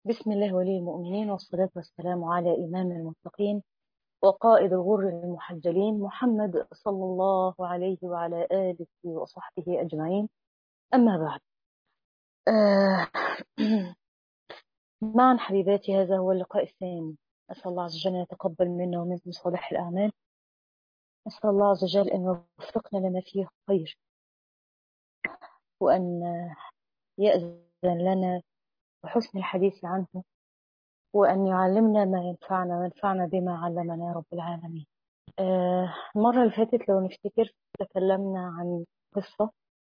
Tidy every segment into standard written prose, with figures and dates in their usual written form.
بسم الله ولي المؤمنين، والصلاة والسلام على إمام المتقين وقائد الغر المحجلين محمد صلى الله عليه وعلى آله وصحبه أجمعين. أما بعد، آه معا حبيباتي، هذا هو اللقاء الثاني. أسأل الله عز وجل أن يتقبل منا ومنكم صالح الأعمال. أسأل الله عز وجل أن يوفقنا لما فيه خير، وأن يأذن لنا بحسن الحديث عنه، وأن يعلمنا ما ينفعنا وينفعنا بما علمنا يا رب العالمين. المرة اللي فاتت لو نفتكر تكلمنا عن قصة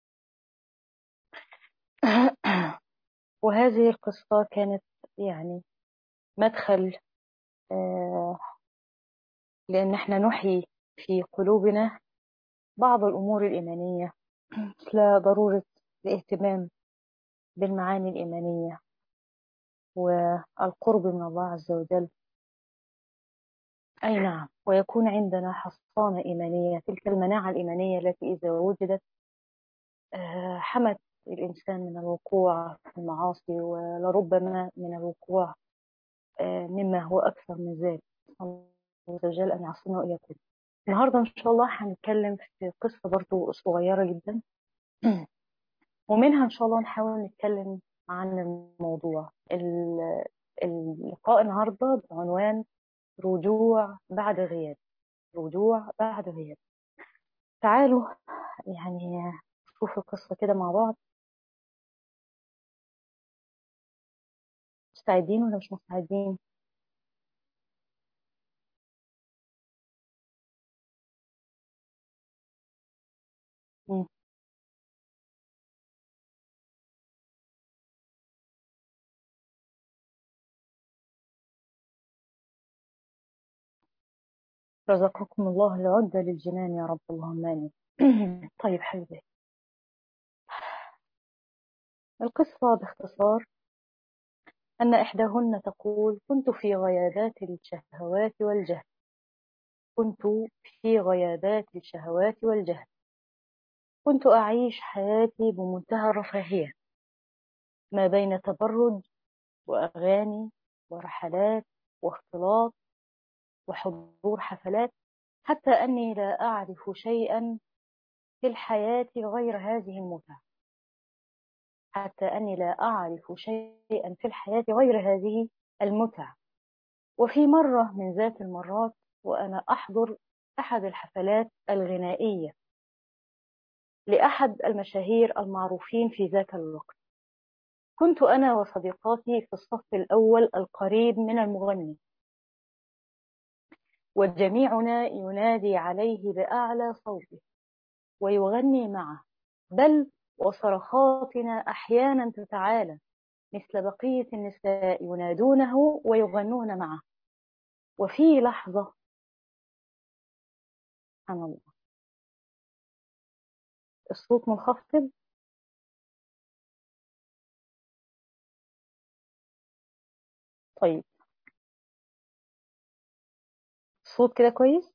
وهذه القصة كانت يعني مدخل آه، لأن احنا نحيي في قلوبنا بعض الأمور الإيمانية، مثل ضرورة الاهتمام بالمعاني الإيمانية والقرب من الله عز وجل. أي نعم، ويكون عندنا حصانة إيمانية، تلك المناعة الإيمانية التي إذا وجدت حمت الإنسان من الوقوع في المعاصي، ولربما من الوقوع مما هو أكثر من ذلك. الله عز وجل أن يعصمنا وإياكم. النهاردة إن شاء الله هنتكلم في قصة برضو صغيرة جدا، ومنها إن شاء الله نحاول نتكلم عن الموضوع. اللقاء النهاردة بعنوان رجوع بعد غياب. رجوع بعد غياب. تعالوا يعني نشوف القصة كده مع بعض. مستعدين ولا مش مستعدين؟ مم. رزقكم الله العدة للجنان يا رب، اللهم آمين. طيب حبيبي، القصة باختصار أن إحداهن تقول: كنت في غيابات الشهوات والجهل. كنت في غيابات الشهوات والجهل. كنت أعيش حياتي بمنتهى الرفاهية، ما بين تبرج وأغاني ورحلات واختلاط وحضور حفلات، حتى أني لا أعرف شيئا في الحياة غير هذه المتعة. حتى أني لا أعرف شيئا في الحياة غير هذه المتعة. وفي مرة من ذات المرات، وأنا أحضر أحد الحفلات الغنائية لأحد المشاهير المعروفين في ذاك الوقت، كنت أنا وصديقاتي في الصف الأول القريب من المغني، وجميعنا ينادي عليه بأعلى صوته ويغني معه، بل وصرخاتنا أحيانا تتعالى مثل بقية النساء ينادونه ويغنون معه. وفي لحظة، سبحان الله، الصوت منخفض. طيب، الصوت كده كويس؟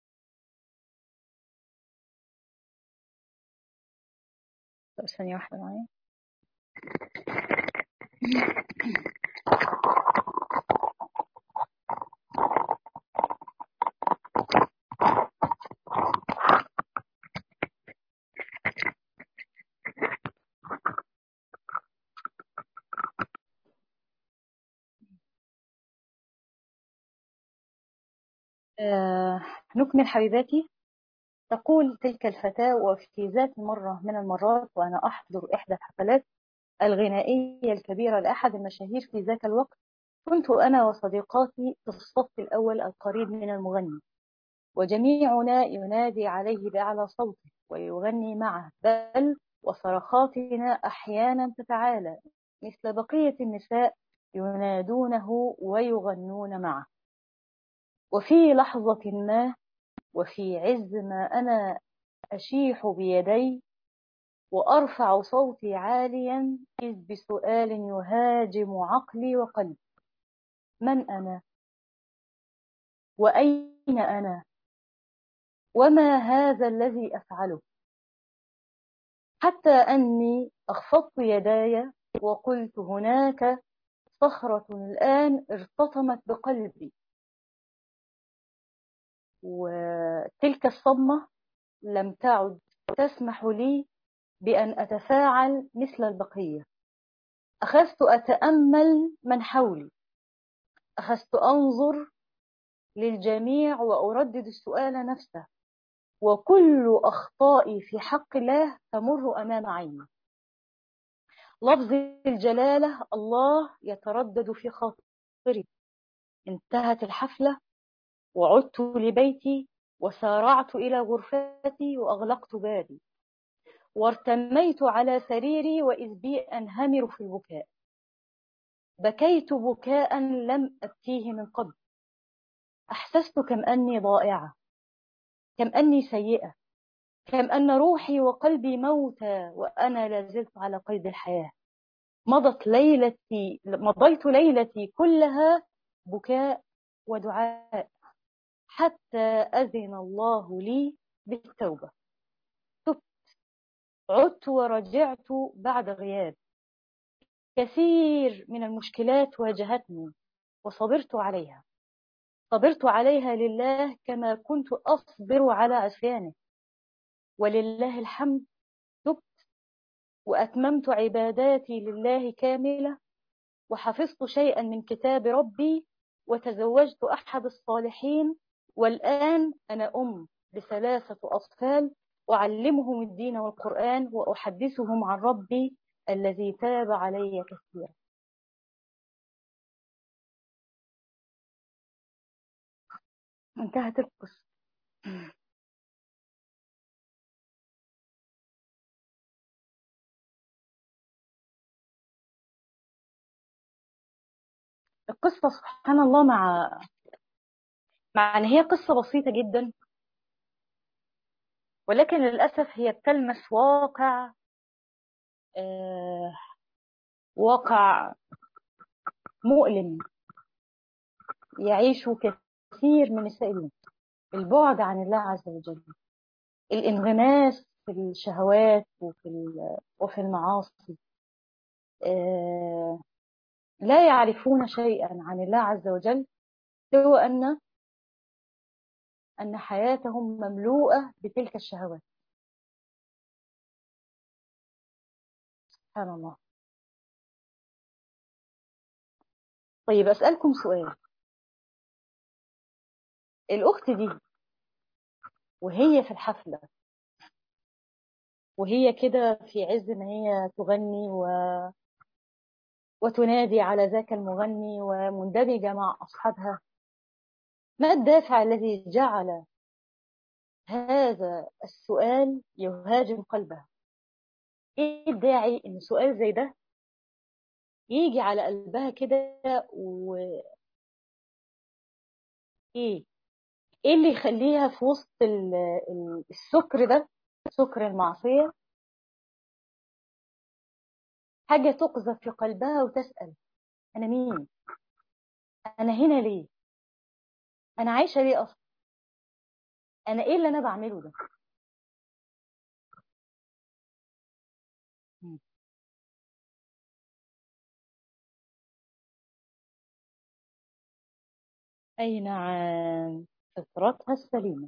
طب ثانية واحدة معايا. آه نكمل حبيباتي. تقول تلك الفتاة: وفي ذات مرة من المرات، وأنا أحضر إحدى الحفلات الغنائية الكبيرة لأحد المشاهير في ذاك الوقت، كنت أنا وصديقاتي في الصف الأول القريب من المغني، وجميعنا ينادي عليه بأعلى صوته ويغني معه، بل وصرخاتنا أحيانا تتعالى مثل بقية النساء ينادونه ويغنون معه. وفي لحظة ما، وفي عز ما أنا أشيح بيدي وأرفع صوتي عاليا، إذ بسؤال يهاجم عقلي وقلبي: من أنا؟ وأين أنا؟ وما هذا الذي أفعله؟ حتى أني أخفضت يداي وقلت: هناك صخرة الآن ارتطمت بقلبي، وتلك الصدمة لم تعد تسمح لي بأن أتفاعل مثل البقية. أخذت أتأمل من حولي، أخذت أنظر للجميع وأردد السؤال نفسه، وكل أخطائي في حق الله تمر أمام عيني. لفظ الجلالة الله يتردد في خاطري. انتهت الحفلة وعدت لبيتي وسارعت إلى غرفتي وأغلقت بابي وارتميت على سريري وإذ بي أنهمر في البكاء. بكيت بكاء لم أبكيه من قبل. أحسست كم أني ضائعة، كم أني سيئة، كم أن روحي وقلبي موتى وأنا لازلت على قيد الحياة. مضيت ليلتي كلها بكاء ودعاء حتى أذن الله لي بالتوبة. تبت، عدت ورجعت بعد غياب. كثير من المشكلات واجهتني وصبرت عليها، صبرت عليها لله كما كنت أصبر على عصيانه، ولله الحمد. تبت وأتممت عباداتي لله كاملة، وحفظت شيئا من كتاب ربي، وتزوجت أحد الصالحين، والآن أنا أم ل3 أطفال، أعلمهم الدين والقرآن وأحدثهم عن ربي الذي تاب علي كثيرا. انتهت القصة. القصة سبحان الله مع أن هي قصة بسيطة جدا، ولكن للأسف هي بتلمس آه واقع مؤلم يعيشه كثير من السائلين. البعد عن الله عز وجل، الانغماس في الشهوات وفي المعاصي، لا يعرفون شيئا عن الله عز وجل سوى أن حياتهم مملوءة بتلك الشهوات. سبحان الله. طيب أسألكم سؤال. الأخت دي وهي في الحفلة وهي كده في عز ما هي تغني وتنادي على ذاك المغني ومندمجة مع أصحابها، ما الدافع الذي جعل هذا السؤال يهاجم قلبها؟ ايه الداعي ان سؤال زي ده يجي على قلبها كده؟ وايه ايه اللي يخليها في وسط السكر ده، سكر المعصية، حاجة تقذف في قلبها وتسأل انا مين؟ انا هنا ليه؟ انا عايشة ليه اصلا؟ انا ايه اللي انا بعمله ده؟ اي نعم، فطرتها السليمة.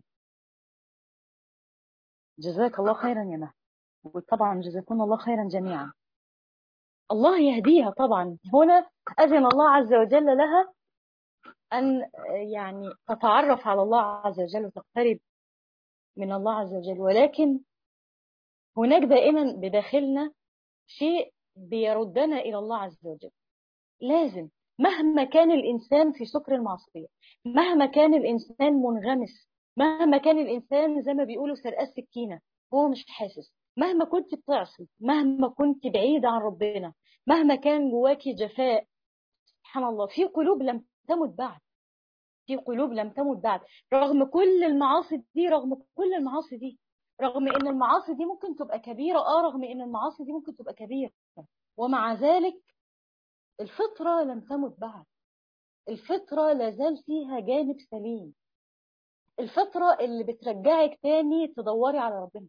جزاك الله خيرا يا مهد، وطبعا جزاكم الله خيرا جميعا. الله يهديها. طبعا هنا أذن الله عز وجل لها أن يعني تتعرف على الله عز وجل وتقترب من الله عز وجل، ولكن هناك دائما بداخلنا شيء بيردنا إلى الله عز وجل. لازم، مهما كان الإنسان في سكر المعصية، مهما كان الإنسان منغمس، مهما كان الإنسان زي ما بيقولوا سرقة سكينة هو مش حاسس، مهما كنت بتعصي، مهما كنت بعيدة عن ربنا، مهما كان جواكي جفاء، سبحان الله في قلوب لم تمت بعد، في قلوب لم تمت بعد، رغم كل المعاصي دي، رغم كل المعاصي دي، رغم ان المعاصي دي ممكن تبقى كبيرة، رغم ان المعاصي دي ممكن تبقى كبيرة، ومع ذلك الفطرة لم تمت بعد. الفطرة لازال فيها جانب سليم، الفطرة اللي بترجعك تاني تدوري على ربنا،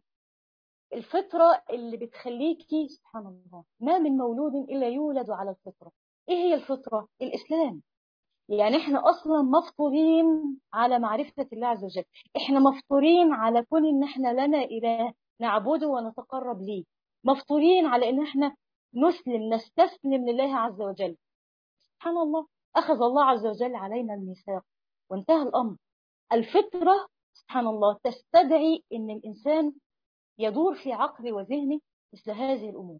الفطرة اللي بتخليكي، سبحان الله، ما من مولود إلا يولد على الفطرة. ايه هي الفطرة؟ الاسلام. يعني احنا اصلا مفطورين على معرفة الله عز وجل، احنا مفطورين على كون ان احنا لنا اله نعبده ونتقرب ليه، مفطورين على ان احنا نستسلم لله عز وجل. سبحان الله، اخذ الله عز وجل علينا الميثاق وانتهى الامر. الفطرة سبحان الله تستدعي ان الانسان يدور في عقله وذهنه مثل هذه الامور.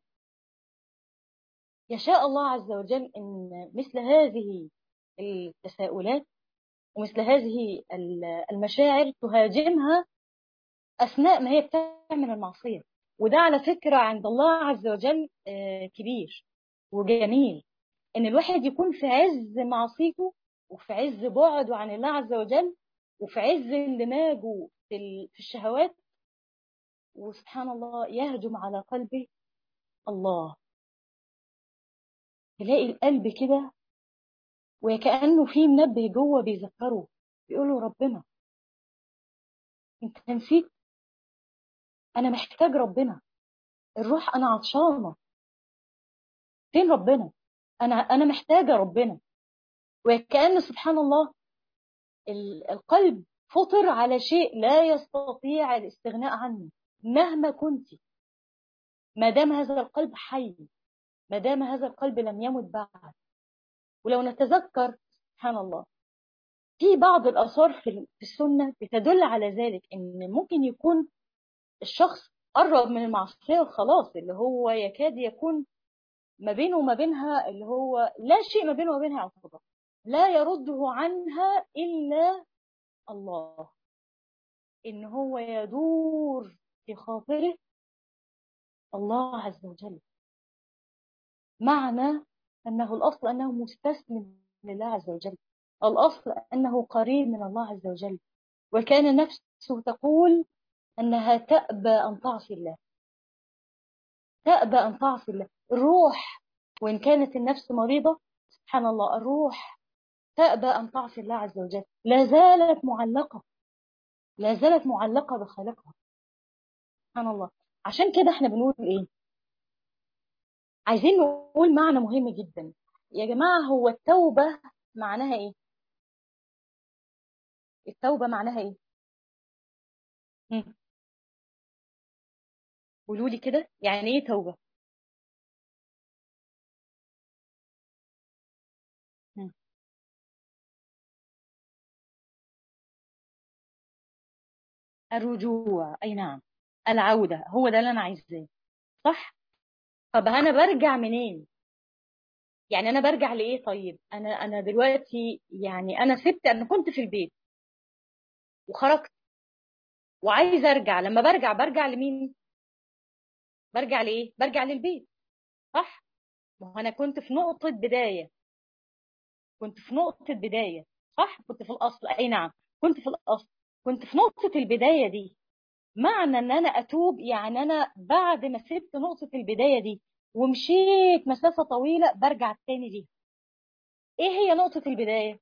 يشاء الله عز وجل ان مثل هذه التساؤلات ومثل هذه المشاعر تهاجمها أثناء ما هي بتعمل المعصية. وده على فكرة عند الله عز وجل كبير وجميل، إن الواحد يكون في عز معصيته وفي عز بعده عن الله عز وجل وفي عز اندماجه في الشهوات، وسبحان الله يهجم على قلبه الله. تلاقي القلب كده وكأنه في منبه جوه بيذكره، بيقوله ربنا انت نسيت، انا محتاج ربنا، الروح انا عطشانه، فين ربنا؟ انا محتاجه ربنا. وكأن سبحان الله القلب فطر على شيء لا يستطيع الاستغناء عنه مهما كنت، ما دام هذا القلب حي، ما دام هذا القلب لم يمت بعد. ولو نتذكر سبحان الله في بعض الآثار في السنة بتدل على ذلك، ان ممكن يكون الشخص قرب من المعصية وخلاص، اللي هو يكاد يكون ما بينه وما بينها اللي هو لا شيء ما بينه وما بينها يعتبر، لا يرده عنها إلا الله، إن هو يدور في خاطره الله عز وجل. معنى أنه الأصل أنه مستسلم لله عز وجل، الأصل أنه قريب من الله عز وجل. وكان نفسه تقول أنها تأبى أن تعصي الله، تأبى أن تعصي الله. الروح وإن كانت النفس مريضة سبحان الله، الروح تأبى أن تعصي الله عز وجل، لا زالت معلقة، لا زالت معلقة بخالقها. سبحان الله. عشان كده احنا بنقول ايه؟ عايزين نقول معنى مهم جدا يا جماعة. هو التوبة معناها ايه؟ التوبة معناها ايه؟ هم، قولوا لي كده، يعني ايه توبة؟ هم. الرجوع، اي نعم، العودة، هو ده اللي انا عايزاه، صح؟ طب انا برجع منين؟ يعني انا برجع لايه؟ طيب انا دلوقتي يعني انا سبت، انا كنت في البيت وخرجت وعايزه ارجع، لما برجع لمين؟ برجع لايه؟ برجع للبيت، صح؟ ما هو انا كنت في نقطة بداية، كنت في نقطة بداية، صح؟ كنت في الاصل، اي نعم، كنت في الاصل، كنت في نقطة البداية دي. معنى ان انا اتوب يعني انا بعد ما سبت نقطة البداية دي ومشيت مسافة طويلة برجع تاني ليها. ايه هي نقطة البداية؟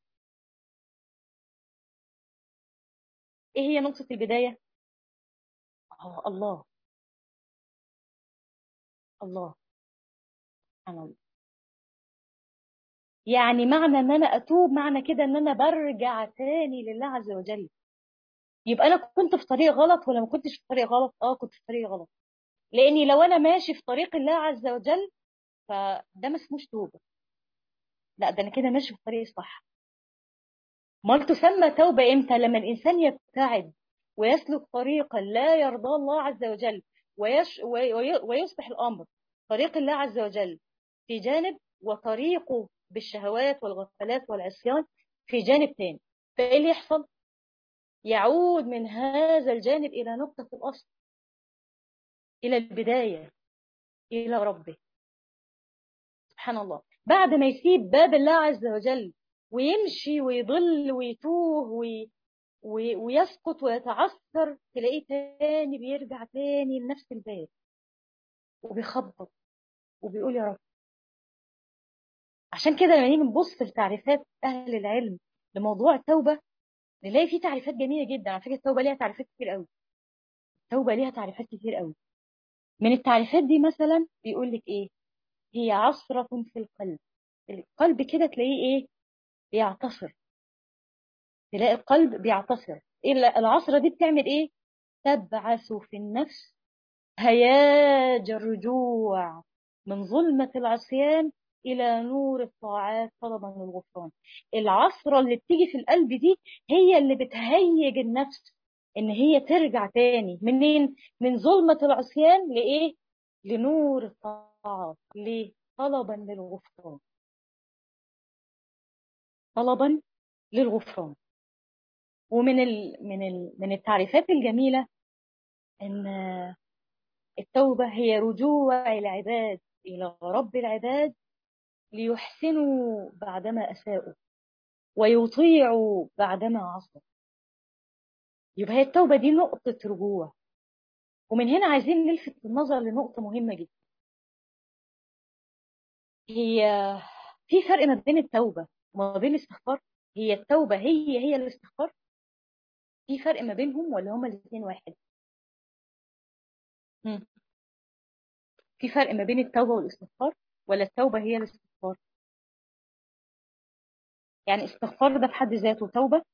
ايه هي نقطة البداية؟ الله، الله، سبحان الله. يعني معنى ان انا اتوب معنى كده ان انا برجع تاني لله عز وجل. يبقى انا كنت في طريق غلط ولا ما كنتش في طريق غلط؟ اه كنت في طريق غلط، لاني لو انا ماشي في طريق الله عز وجل فده ما اسموش توبه، لا ده انا كده ماشي في الطريق الصح. امال تسمى توبه امتى؟ لما الانسان يبتعد ويسلك طريقا لا يرضى الله عز وجل ويصبح الامر طريق الله عز وجل في جانب، وطريقه بالشهوات والغفلات والعصيان في جانب تاني. فايه اللي يحصل؟ يعود من هذا الجانب الى نقطه الاصل، الى البدايه، الى ربه. سبحان الله. بعد ما يسيب باب الله عز وجل ويمشي ويضل ويتوه ويسقط ويتعثر، تلاقيه تاني بيرجع تاني لنفس الباب وبيخبط وبيقول يا رب. عشان كده لما نيجي نبص لتعريفات أهل العلم لموضوع التوبة نلاقي فيه تعريفات جميلة جدا. على فكرة التوبة ليها تعريفات كتير قوي، التوبة ليها تعريفات كتير قوي. من التعريفات دي مثلا بيقول لك إيه؟ هي عصرة في القلب القلب كده تلاقيه ايه؟ بيعتصر. تلاقي القلب بيعتصر. العصرة دي بتعمل ايه؟ تبعث في النفس هياج الرجوع من ظلمة العصيان إلى نور الطاعات طلبا للغفران. العصرة اللي بتيجي في القلب دي هي اللي بتهيج النفس إن هي ترجع تاني منين؟ من ظلمة العصيان لإيه؟ لنور الطاعات. ليه؟ طلبا للغفران. طلبا للغفران. من التعريفات الجميلة إن التوبة هي رجوع العباد إلى رب العباد ليحسنوا بعدما أساءوا ويطيعوا بعدما عصوا. يبقى هي التوبة دي نقطة رجوع. ومن هنا عايزين نلفت النظر لنقطة مهمة جدا. هي في فرق ما بين التوبة وما بين الاستغفار. هي التوبة هي الاستغفار. في فرق ما بينهم ولا هما الاثنين واحد؟ مم. في فرق ما بين التوبة والاستغفار ولا التوبة هي الاستغفار؟ يعني استغفار ده في حد ذاته توبة؟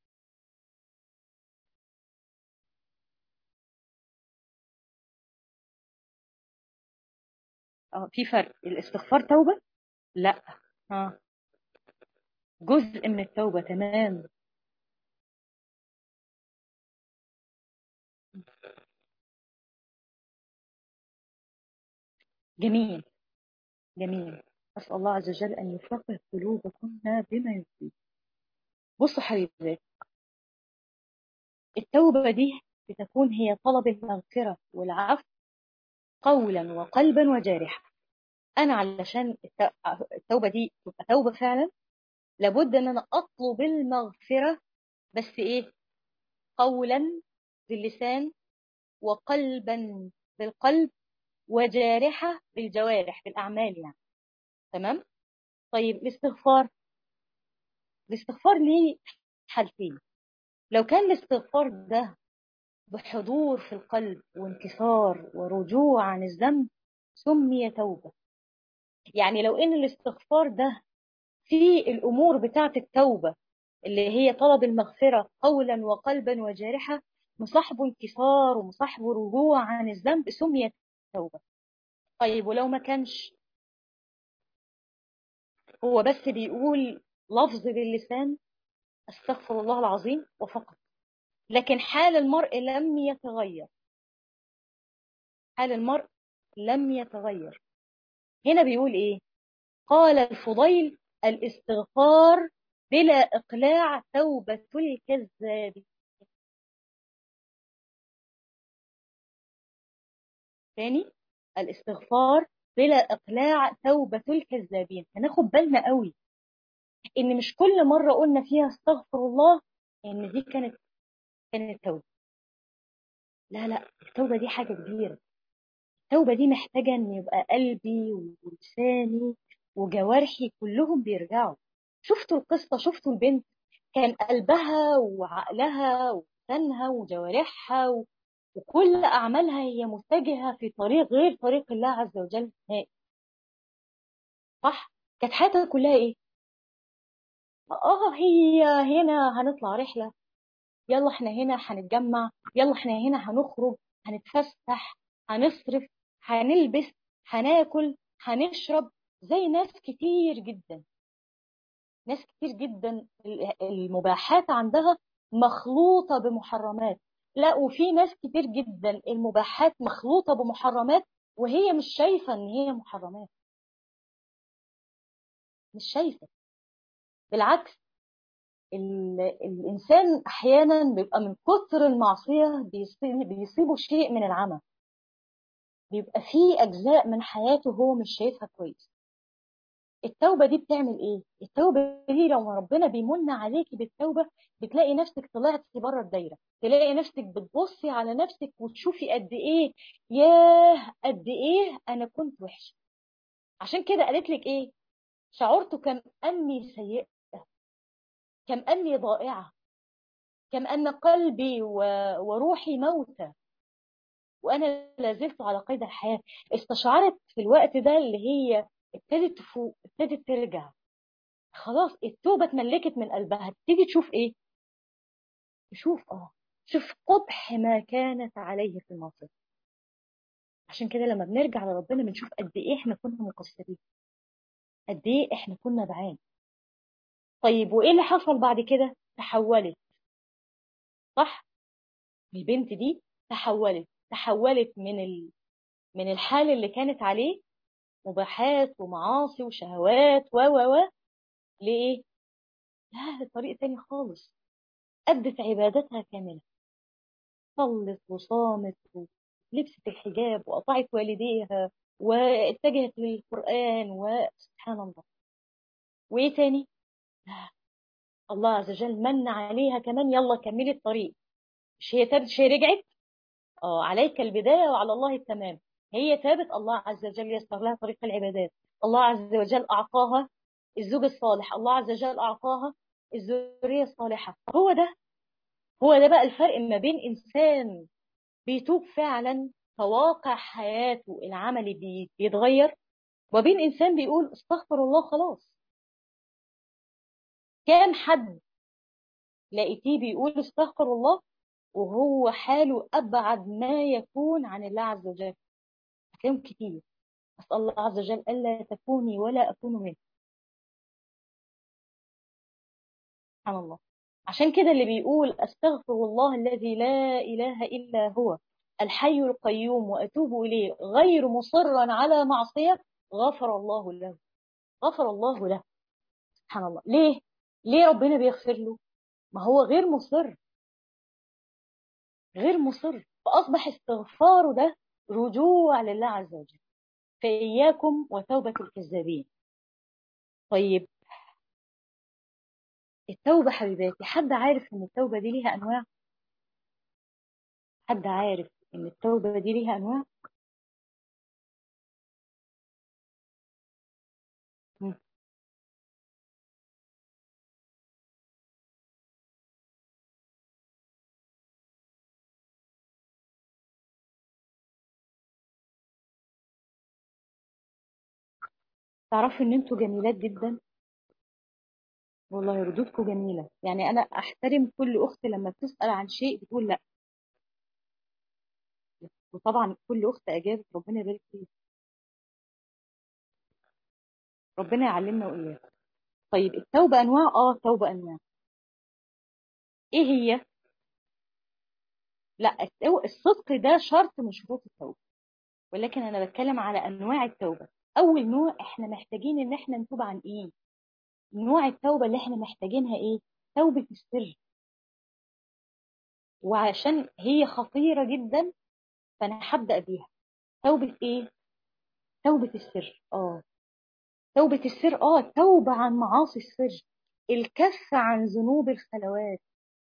اه في فرق. الاستغفار توبة؟ لا. اه جزء من التوبة. تمام. جميل. جميل. أسأل الله عز وجل أن يفقه قلوبكم بما يريد. بصوا حبيبي، التوبة دي بتكون هي طلب المغفرة والعفو قولا وقلبا وجارحة. أنا علشان التوبة دي تبقى توبة فعلا لابد أن أنا أطلب المغفرة. بس إيه؟ قولا باللسان، وقلبا بالقلب، وجارحة بالجوارح بالأعمال يعني. تمام. طيب الاستغفار ليه حالتين. لو كان الاستغفار ده بحضور في القلب وانكسار ورجوع عن الذنب سمي توبة. يعني لو ان الاستغفار ده في الامور بتاعت التوبة اللي هي طلب المغفرة قولا وقلبا وجارحة مصاحبه انكسار ومصاحبه رجوع عن الذنب سمي توبة. طيب ولو ما كانش، هو بس بيقول لفظ باللسان استغفر الله العظيم وفقط، لكن حال المرء لم يتغير. حال المرء لم يتغير. هنا بيقول ايه؟ قال الفضيل الاستغفار بلا إقلاع توبة الكذاب. تاني، الاستغفار بلا إقلاع توبة الكذابين. هناخد بالنا قوي إن مش كل مرة قلنا فيها استغفر الله إن دي كانت توبة. لا لا، التوبة دي حاجة كبيرة. التوبة دي محتاجة إن يبقى قلبي ولساني وجوارحي كلهم بيرجعوا. شفتوا القصة؟ شفتوا البنت كان قلبها وعقلها ولسانها وجوارحها وكل أعمالها هي متجهة في طريق غير طريق الله عز وجل نهائي. صح؟ كانت حياتها كلها إيه؟ هي هنا هنطلع رحلة، يلا احنا هنا هنتجمع، يلا احنا هنا هنخرج، هنتفسح، هنصرف، هنلبس، هناكل، هنشرب. زي ناس كتير جدا. ناس كتير جدا المباحات عندها مخلوطة بمحرمات. لا، وفي ناس كتير جدا المباحات مخلوطة بمحرمات وهي مش شايفة ان هي محرمات. مش شايفة. بالعكس، الإنسان أحيانا بيبقى من كتر المعصية بيصيبه شيء من العمى. بيبقى فيه أجزاء من حياته هو مش شايفها كويس. التوبة دي بتعمل إيه؟ التوبة دي لو ربنا بيمن عليكي بالتوبة بتلاقي نفسك طلعتي بره الدايرة. تلاقي نفسك بتبصي على نفسك وتشوفي قد إيه، ياه قد إيه أنا كنت وحشة. عشان كده قالت لك إيه؟ شعرت كم أني سيئة، كم أني ضائعة، كم أن قلبي وروحي موتى وأنا لازلت على قيد الحياة. استشعرت في الوقت ده اللي هي ابتدت تفوق، ابتدت ترجع. خلاص التوبة اتملكت من قلبها، تيجي تشوف ايه؟ تشوف شوف قبح ما كانت عليه في الماضي. عشان كده لما بنرجع لربنا بنشوف قد ايه احنا كنا مقصرين، قد ايه احنا كنا بعاد. طيب وايه اللي حصل بعد كده؟ تحولت. صح، البنت دي تحولت من الحال اللي كانت عليه، مباحات ومعاصي وشهوات و لإيه؟ لا، لطريق تاني خالص. أدت عبادتها كاملة، صلت وصامت ولبست الحجاب وأطاعت والديها واتجهت للقرآن، وسبحان الله. وإيه تاني؟ لا، الله عز وجل من عليها كمان، يلا كملي الطريق. مش هي تابت، مش هي رجعت؟ عليك البداية وعلى الله التمام. هي تابت، الله عز وجل يسر لها طريق العبادات. الله عز وجل أعطاها الزوج الصالح، الله عز وجل أعطاها الذرية الصالحة. هو ده بقى الفرق ما بين إنسان بيتوب فعلا فواقع حياته العملي بيتغير، وبين إنسان بيقول استغفر الله خلاص. كام حد لقيتيه بيقول استغفر الله وهو حاله أبعد ما يكون عن الله عز وجل؟ هتلاقيهم كتير. أسأل الله عز وجل ألا تكوني ولا أكون منه. سبحان الله. عشان كده اللي بيقول أستغفر الله الذي لا إله إلا هو الحي القيوم وأتوب إليه غير مصرا على معصية، غفر الله له. غفر الله له. سبحان الله. ليه ربنا بيغفر له؟ ما هو غير مصر، فأصبح استغفاره ده رجوع لله عز وجل. فإياكم وتوبة الكذابين. طيب التوبة حبيباتي، حد عارف ان التوبة دي ليها انواع؟ حد عارف ان التوبة دي ليها انواع؟ مم. تعرفوا ان انتوا جميلات جدا، والله ردودكم جميلة. يعني انا احترم كل اخت لما بتسأل عن شيء بتقول لا، وطبعا كل اخت اجابت، ربنا يبارك فيك. ربنا يعلمنا واياك. طيب التوبة انواع، توبة انواع. ايه هي؟ لا، الصدق ده شرط من شروط التوبة، ولكن انا بتكلم على انواع التوبة. اول نوع احنا محتاجين ان احنا نتوب عن ايه؟ نوع التوبة اللي احنا محتاجينها ايه؟ توبة السر. وعشان هي خطيرة جدا فانا هبدأ بيها. توبة ايه؟ توبة السر. توبة السر، توبة عن معاصي السر، الكف عن ذنوب الخلوات.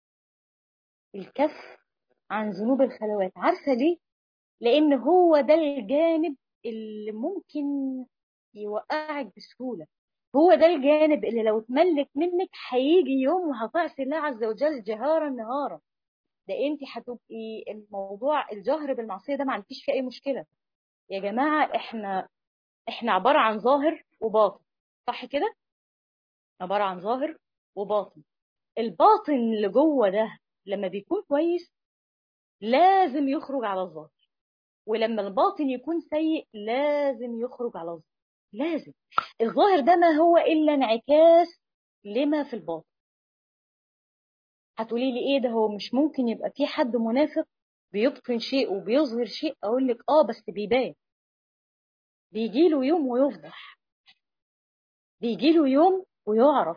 الكف عن ذنوب الخلوات. عارفة ليه؟ لان هو ده الجانب اللي ممكن يوقعك بسهولة. هو ده الجانب اللي لو اتملك منك هيجي يوم وهتعصي الله عز وجل جهارا نهارا. ده انت هتبقي الموضوع الجهر بالمعصية ده ما عندكيش فيه اي مشكلة. يا جماعة احنا عبارة عن ظاهر وباطن، صح كده؟ عبارة عن ظاهر وباطن. الباطن اللي جوه ده لما بيكون كويس لازم يخرج على الظاهر، ولما الباطن يكون سيء لازم يخرج على الظاهر. لازم. الظاهر ده ما هو إلا انعكاس لما في الباطن. هتقولي لي ايه ده؟ هو مش ممكن يبقى في حد منافق بيبطن شيء وبيظهر شيء؟ اقول لك بس بيبان. بيجي له يوم ويفضح، بيجي له يوم ويعرف.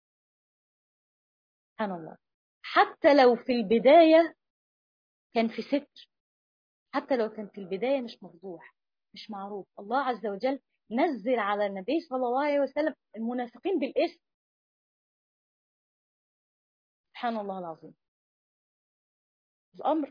سبحان الله. حتى لو في البداية كان في ستر، حتى لو كان في البداية مش مفضوح، مش معروف، الله عز وجل نزل على النبي صلى الله عليه وسلم المنافقين بالاسم. سبحان الله العظيم. الأمر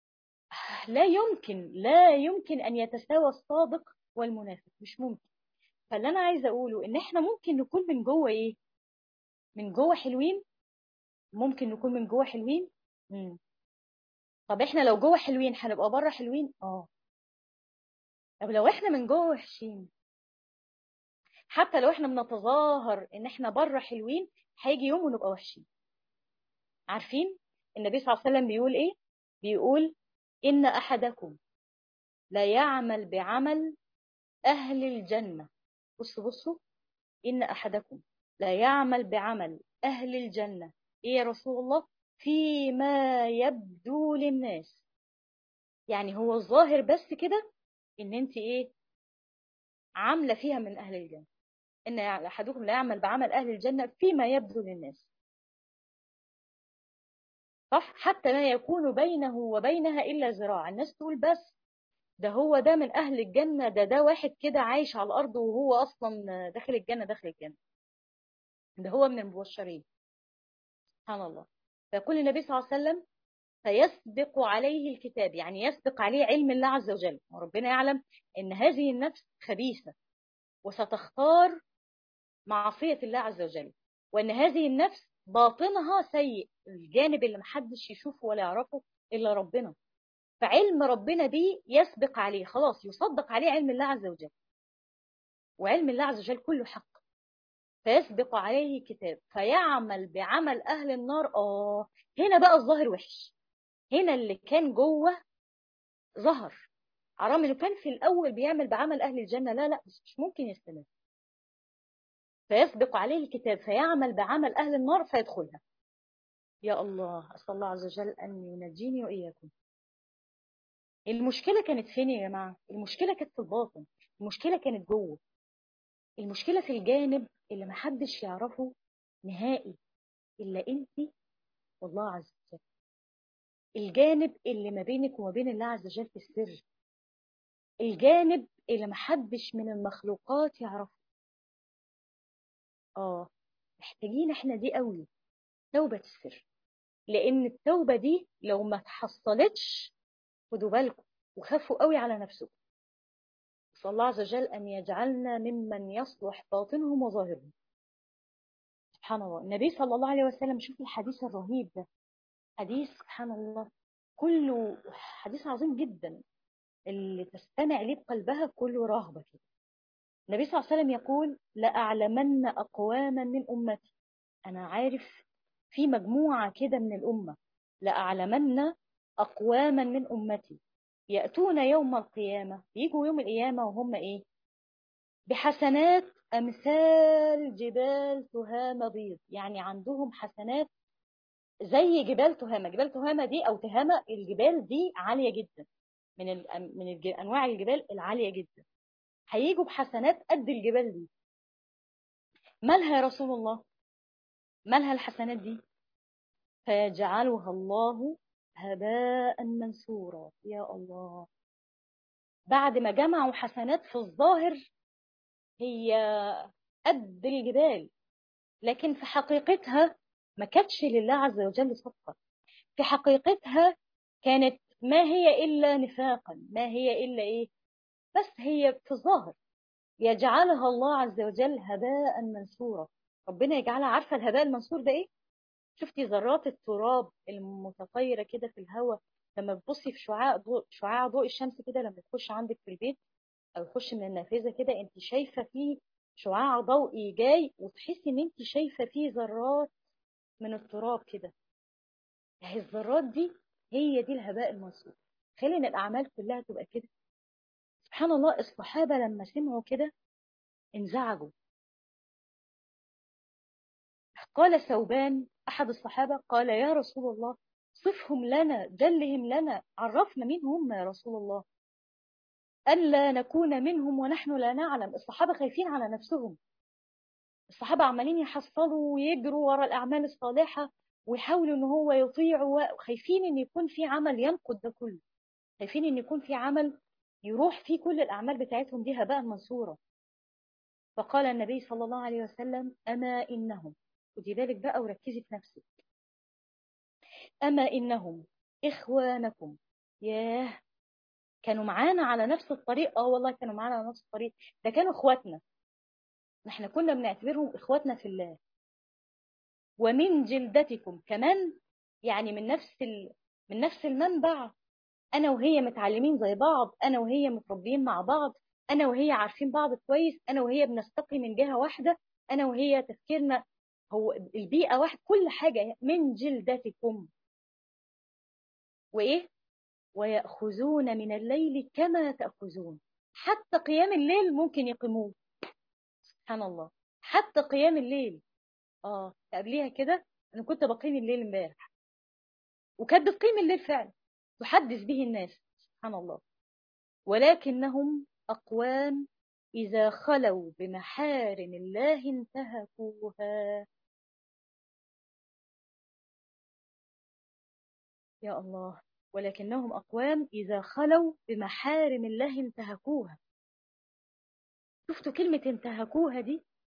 لا يمكن أن يتساوى الصادق والمنافق، مش ممكن. فاللي أنا عايزة أقوله إن إحنا ممكن نكون من جوه إيه؟ من جوه حلوين. ممكن نكون من جوه حلوين. مم. طب إحنا لو جوه حلوين هنبقى بره حلوين؟ طب لو إحنا من جوه وحشين حتى لو احنا بنتظاهر ان احنا بره حلوين، هيجي يوم ونبقى وحشين. عارفين النبي صلى الله عليه وسلم بيقول ايه؟ بيقول ان احدكم لا يعمل بعمل اهل الجنة. بصوا، ان احدكم لا يعمل بعمل اهل الجنة. ايه يا رسول الله؟ فيما يبدو للناس. يعني هو الظاهر بس كده ان انت ايه؟ عاملة فيها من اهل الجنة. ان احدكم لا يعمل بعمل اهل الجنة فيما يبدو للناس. صح؟ حتى ما يكون بينه وبينها الا ذراع. الناس تقول بس ده هو ده من اهل الجنة، ده واحد كده عايش على الارض وهو اصلا داخل الجنة، داخل الجنة، ده هو من المبشرين. سبحان الله. فيقول النبي صلى الله عليه وسلم فيسبق عليه الكتاب، يعني يسبق عليه علم الله عز وجل، وربنا يعلم ان هذه النفس خبيثة وستختار معصية الله عز وجل، وان هذه النفس باطنها سيء، الجانب اللي محدش يشوفه ولا يعرفه الا ربنا. فعلم ربنا دي يسبق عليه، خلاص يصدق عليه علم الله عز وجل، وعلم الله عز وجل كله حق. فيسبق عليه كتاب فيعمل بعمل أهل النار. هنا بقى الظاهر وحش، هنا اللي كان جوه ظهر. حرام انه كان في الأول بيعمل بعمل أهل الجنة، لا بس مش ممكن يستمر. فيسبق عليه الكتاب فيعمل بعمل أهل النار فيدخلها. يا الله، أسأل الله عز وجل أن ينجيني وإياكم. المشكلة كانت فين يا جماعة؟ المشكلة كانت في الباطن، المشكلة كانت جوه، المشكلة في الجانب اللي محدش يعرفه نهائي إلا أنت والله عز وجل. الجانب اللي ما بينك وما بين الله عز وجل في السر، الجانب اللي محدش من المخلوقات يعرفه. محتاجين احنا دي قوي، توبة السر. لأن التوبة دي لو ما تحصلتش، خدوا بالكم وخافوا قوي على نفسكم. صلى الله عز وجل أن يجعلنا ممن يصلح باطنهم وظاهرهم. سبحان الله. النبي صلى الله عليه وسلم، شوف الحديث الرهيب ده، حديث سبحان الله كله حديث عظيم جدا، اللي تستمع ليه بقلبها كله رهبة كده. النبي صلى الله عليه وسلم يقول لأعلمن أقواما من أمتي. أنا عارف في مجموعة كده من الأمة، لأعلمن أقواما من أمتي يأتون يوم القيامة، يجوا يوم القيامة وهم إيه؟ بحسنات أمثال جبال تهامة بيض. يعني عندهم حسنات زي جبال تهامة. جبال تهامة دي أو تهامة، الجبال دي عالية جدا، من أنواع الجبال العالية جدا. هيجوا بحسنات قد الجبال دي. مالها يا رسول الله؟ مالها الحسنات دي؟ فيجعلها الله هباء منثورا. يا الله. بعد ما جمعوا حسنات في الظاهر هي قد الجبال، لكن في حقيقتها ما كانتش لله عز وجل صدقة. في حقيقتها كانت ما هي إلا نفاقا، ما هي إلا إيه؟ بس هي في الظاهر. يجعلها الله عز وجل هباء منثورا. ربنا يجعلها. عارفة الهباء المنثور ده إيه؟ شفتي ذرات التراب المتطايرة كده في الهواء لما بتبصي في شعاع ضوء الشمس كده، لما تخش عندك في البيت او يخش من النافذة كده، انت شايفة فيه شعاع ضوئي جاي، وتحسي ان انت شايفة فيه ذرات من التراب كده. هي الذرات دي هي دي الهباء المنثور. خلي ان الاعمال كلها تبقى كده. سبحان الله. الصحابة لما سمعوا كده انزعجوا. قال ثوبان أحد الصحابة، قال يا رسول الله صفهم لنا، دلهم لنا، عرفنا مين هم يا رسول الله، ألا نكون منهم ونحن لا نعلم. الصحابة خايفين على نفسهم. الصحابة عمالين يحصلوا ويجروا ورا الأعمال الصالحة ويحاولوا إن هو يطيعوا، خايفين إن يكون في عمل ينقض ده كله، خايفين إن يكون في عمل يروح فيه كل الأعمال بتاعتهم دي هباء منثورا. فقال النبي صلى الله عليه وسلم أما إنهم، خدي بالك بقى وركزي في نفسك، أما إنهم إخوانكم. ياه، كانوا معانا على نفس الطريق. والله كانوا معانا على نفس الطريق، ده كانوا إخواتنا، نحن كنا بنعتبرهم إخواتنا في الله. ومن جلدتكم كمان، يعني من نفس المنبع. أنا وهي متعلمين زي بعض، أنا وهي متربيين مع بعض، أنا وهي عارفين بعض كويس، أنا وهي بنستقي من جهة واحدة، أنا وهي تفكيرنا هو البيئة واحد، كل حاجة من جلدتكم. وإيه؟ ويأخذون من الليل كما تأخذون. حتى قيام الليل ممكن يقيموه. سبحان الله. حتى قيام الليل. قبليها كده أنا كنت بقيم الليل امبارح، وكانت بتقيم الليل فعلا، تحدث به الناس. سبحان الله. ولكنهم أقوام إذا خلوا بمحارم الله انتهكوها. يا الله. ولكنهم أقوام إذا خلوا بمحارم الله انتهكوها. شفتوا كلمة انتهكوها دي؟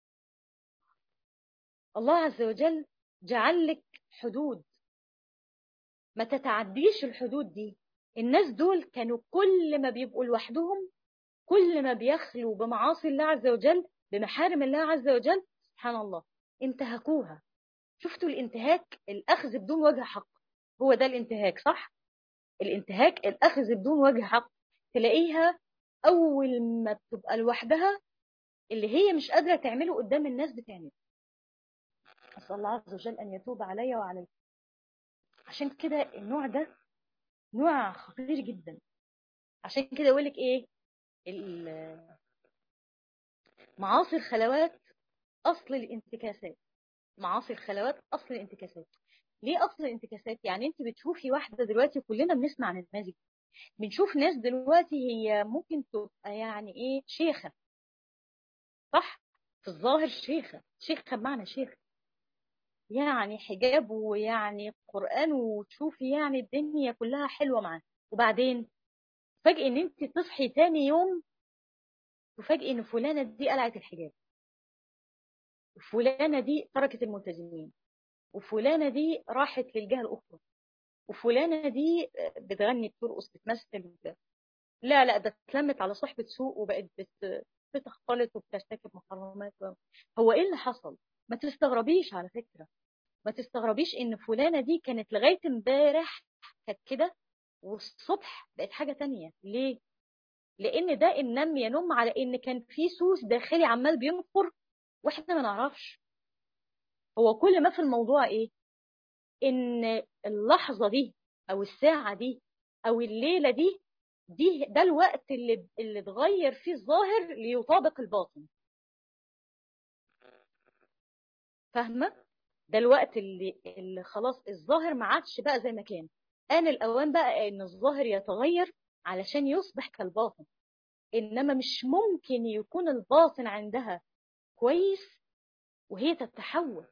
الله عز وجل جعل لك حدود، ما تتعديش الحدود دي. الناس دول كانوا كل ما بيبقوا لوحدهم، كل ما بيخلوا بمعاصي الله عز وجل، بمحارم الله عز وجل، سبحان الله، انتهكوها. شفتوا الانتهاك؟ الأخذ بدون وجه حق. هو ده الانتهاك، صح؟ الانتهاك الأخذ بدون وجه حق. تلاقيها أول ما بتبقى لوحدها، اللي هي مش قادرة تعمله قدام الناس بتعمله. أسأل الله عز وجل أن يتوب علي وعليك. عشان كده النوع ده نوع خطير جدا. عشان كده يقول لك إيه؟ معاصي الخلوات أصل الانتكاسات. معاصي الخلوات أصل الانتكاسات. ليه أصل الانتكاسات؟ يعني أنت بتشوفي واحدة دلوقتي، كلنا بنسمع عن النماذج، بنشوف ناس دلوقتي هي ممكن تبقى يعني إيه، شيخة، صح؟ في الظاهر شيخة، شيخة بمعنى شيخ، يعني حجاب ويعني قرآن، وتشوفي يعني الدنيا كلها حلوة معاه. وبعدين فجأة ان انت تصحي تاني يوم وفجأة ان فلانة دي قلعت الحجاب، وفلانة دي تركت الملتزمين، وفلانة دي راحت للجهة الأخرى، وفلانة دي بتغني بترقص بتمثل. لا لا، ده اتلمت على صحبة سوء وبقت بتختلط وبترتكب محرمات. هو ايه اللي حصل؟ ما تستغربيش على فكرة، ما تستغربيش ان فلانة دي كانت لغاية امبارح كانت كده، والصبح بقت حاجة تانية. ليه؟ لان ده النم ينم على ان كان في سوس داخلي عمال بينفر واحنا ما نعرفش. هو كل ما في الموضوع ايه؟ ان اللحظة دي او الساعة دي او الليلة دي، ده الوقت اللي اتغير فيه الظاهر ليطابق الباطن. فاهمة؟ ده الوقت اللي خلاص الظاهر ما عادش بقى زي ما كان. آن الأوان بقى إن الظاهر يتغير علشان يصبح كالباطن. إنما مش ممكن يكون الباطن عندها كويس وهي تتحول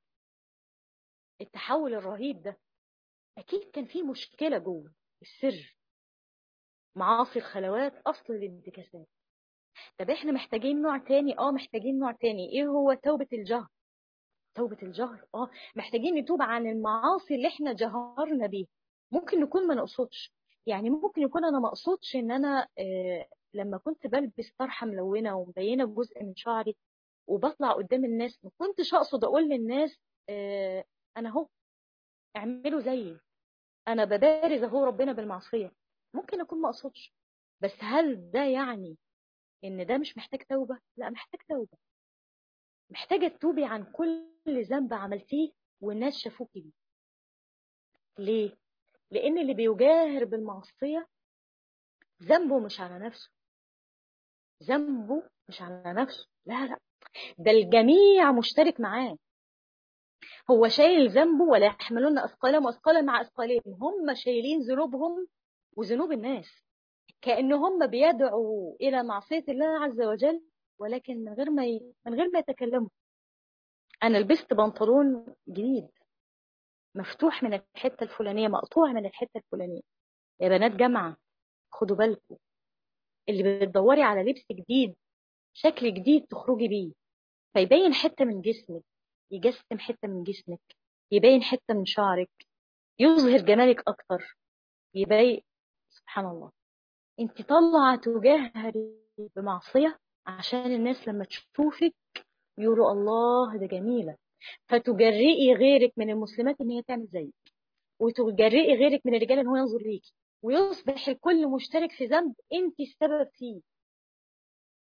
التحول الرهيب ده. أكيد كان في مشكلة جوه السر. معاصي الخلوات أصل الانتكاسات. طب إحنا محتاجين نوع تاني. محتاجين نوع تاني. إيه هو؟ توبة الجهر. توبة الجهر. محتاجين نتوب عن المعاصي اللي احنا جهرنا بيها. ممكن نكون ما نقصدش، يعني ممكن يكون انا ما اقصدش ان انا لما كنت بلبس طرحة ملونة ومبينة جزء من شعري وبطلع قدام الناس، ما كنتش اقصد اقول للناس انا اهو اعملوا زيي، انا ببارز اهو ربنا بالمعصية. ممكن اكون ما اقصدش، بس هل ده يعني ان ده مش محتاج توبة؟ لا، محتاج توبة. محتاجة تتوبي عن كل ذنب عملتيه والناس شافوكي بيه. ليه؟ لأن اللي بيجاهر بالمعصية ذنبه مش على نفسه. ذنبه مش على نفسه، لا لا، ده الجميع مشترك معاه. هو شايل ذنبه، ولا يحملون أثقالهم وأثقالا مع أثقالهم. هم شايلين ذنوبهم وذنوب الناس، كأن هم بيدعوا إلى معصية الله عز وجل، ولكن من غير ما يتكلموا. أنا لبست بنطلون جديد مفتوح من الحتة الفلانية، مقطوع من الحتة الفلانية. يا بنات جامعة، خدوا بالكم. اللي بتدوري على لبس جديد، شكل جديد تخرجي بيه، فيبين حتة من جسمك، يجسم حتة من جسمك، يبين حتة من شعرك، يظهر جمالك أكتر، يبين. سبحان الله. انت طالعة تجاهري بمعصية عشان الناس لما تشوفك يقولوا الله ده جميلة، فتجرئي غيرك من المسلمات ان هي تعمل زيك، وتجرئي غيرك من الرجال ان هو ينظر ليكي، ويصبح الكل مشترك في ذنب انت السبب فيه.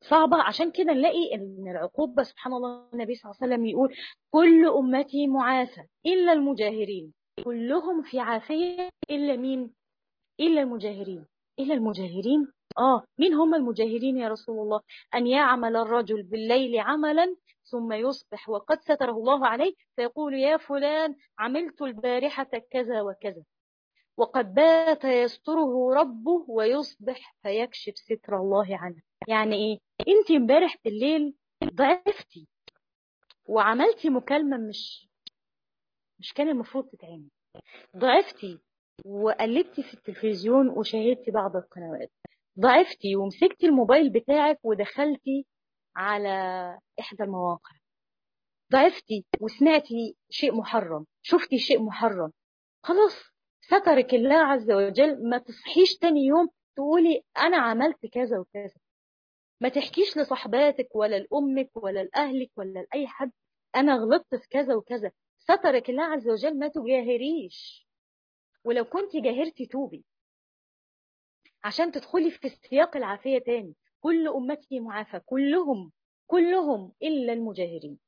صعبة. عشان كده نلاقي ان العقوبة سبحان الله النبي صلى الله عليه وسلم يقول كل أمتي معافى إلا المجاهرين. كلهم في عافية إلا مين؟ إلا المجاهرين. إلا المجاهرين. مين هم المجاهرين يا رسول الله؟ أن يعمل الرجل بالليل عملا ثم يصبح وقد ستره الله عليه فيقول يا فلان عملت البارحة كذا وكذا وقد بات يستره ربه ويصبح فيكشف ستر الله عنه. يعني ايه؟ انت امبارح بالليل ضعفتي وعملتي مكالمة مش كان المفروض تتعمل. ضعفتي وقلبتي في التلفزيون وشاهدتي بعض القنوات. ضعفتي ومسكتي الموبايل بتاعك ودخلتي على احدى المواقع. ضعفتي وسمعتي شيء محرم، شفتي شيء محرم. خلاص سترك الله عز وجل. ما تصحيش تاني يوم تقولي أنا عملت كذا وكذا. ما تحكيش لصحباتك ولا لأمك ولا لأهلك ولا لأي حد أنا غلطت في كذا وكذا. سترك الله عز وجل. ما تجاهريش، ولو كنت جاهرتي توبي عشان تدخلي في سياق العافية تاني. كل أمتي معافى، كلهم إلا المجاهرين.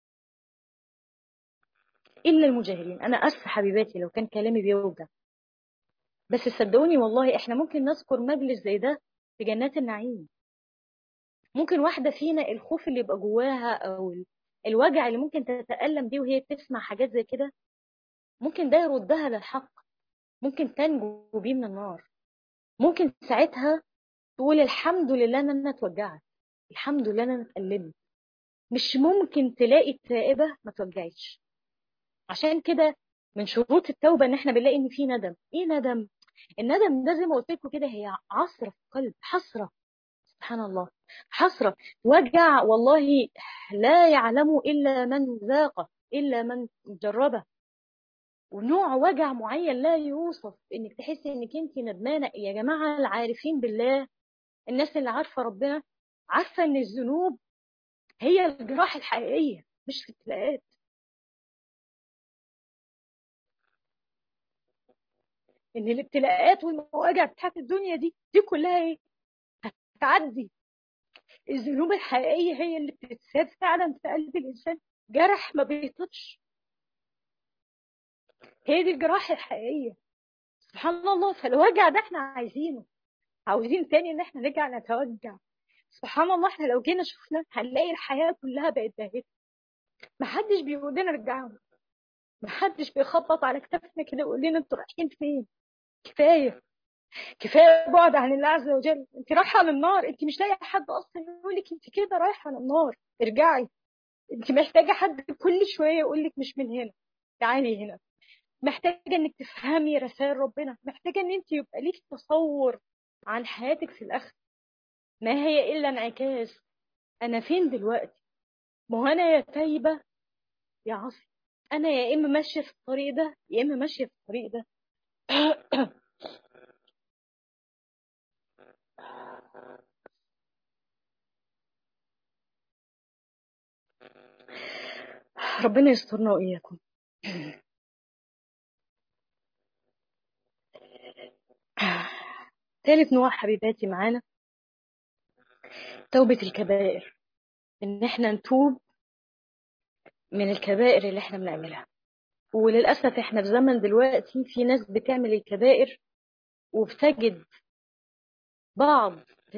إلا المجاهرين. أنا أسف حبيباتي لو كان كلامي بيوجع، بس صدقوني والله احنا ممكن نذكر مجلس زي ده في جنات النعيم. ممكن واحدة فينا الخوف اللي يبقى جواها او الوجع اللي ممكن تتألم بيه وهي بتسمع حاجات زي كده، ممكن ده يردها للحق، ممكن تنجو بيه من النار. ممكن ساعتها تقول الحمد لله ان انا اتوجعت، الحمد لله ان انا اتألمت. مش ممكن تلاقي التائبة ما توجعتش. عشان كده من شروط التوبة ان احنا بنلاقي ان في ندم. ايه ندم؟ الندم ده زي ما قلت لكم كده هي عصرة في القلب، حسرة. سبحان الله. حسرة، وجع والله لا يعلم إلا من ذاقه، إلا من جربه. ونوع وجع معين لا يوصف، إنك تحسي إنك أنت ندمانة. يا جماعة العارفين بالله، الناس اللي عارفة ربنا عارفة إن الذنوب هي الجراح الحقيقية مش الابتلاءات. إن الابتلاءات والمواجع بتاعت الدنيا دي كلها إيه؟ هتعدي. الذنوب الحقيقية هي اللي بتتساب فعلا في قلب الإنسان، جرح ما بيطلش. هي دي الجراحة الحقيقية. سبحان الله. فالوجع ده احنا عاوزين تاني ان احنا نرجع نتوجع. سبحان الله. احنا لو جينا شفنا هنلاقي الحياة كلها بقت باهتة. محدش بيقول لنا رجعوا، محدش بيخبط على كتافنا كده يقول لنا انتوا رايحين فين. كفاية، كفاية بعد عن الله عز وجل. انت رايحة للنار، انت مش لاقي حد اصلا يقول لك انت كده رايحة للنار ارجعي. انت محتاجة حد كل شوية يقول لك مش من هنا، تعالي هنا. محتاجة انك تفهمي رسائل ربنا، محتاجة ان انت يبقى ليك تصور عن حياتك في الاخر. ما هي الا انعكاس انا فين دلوقتي. ما هو انا يا تايبة يا عصي، انا يا اما ماشية في الطريق ده يا اما ماشية في الطريق ده. ربنا يسترنا واياكم. ثالث نوع حبيباتي معانا توبة الكبائر. ان احنا نتوب من الكبائر اللي احنا بنعملها. وللأسف احنا في زمن دلوقتي في ناس بتعمل الكبائر وبتجد بعض،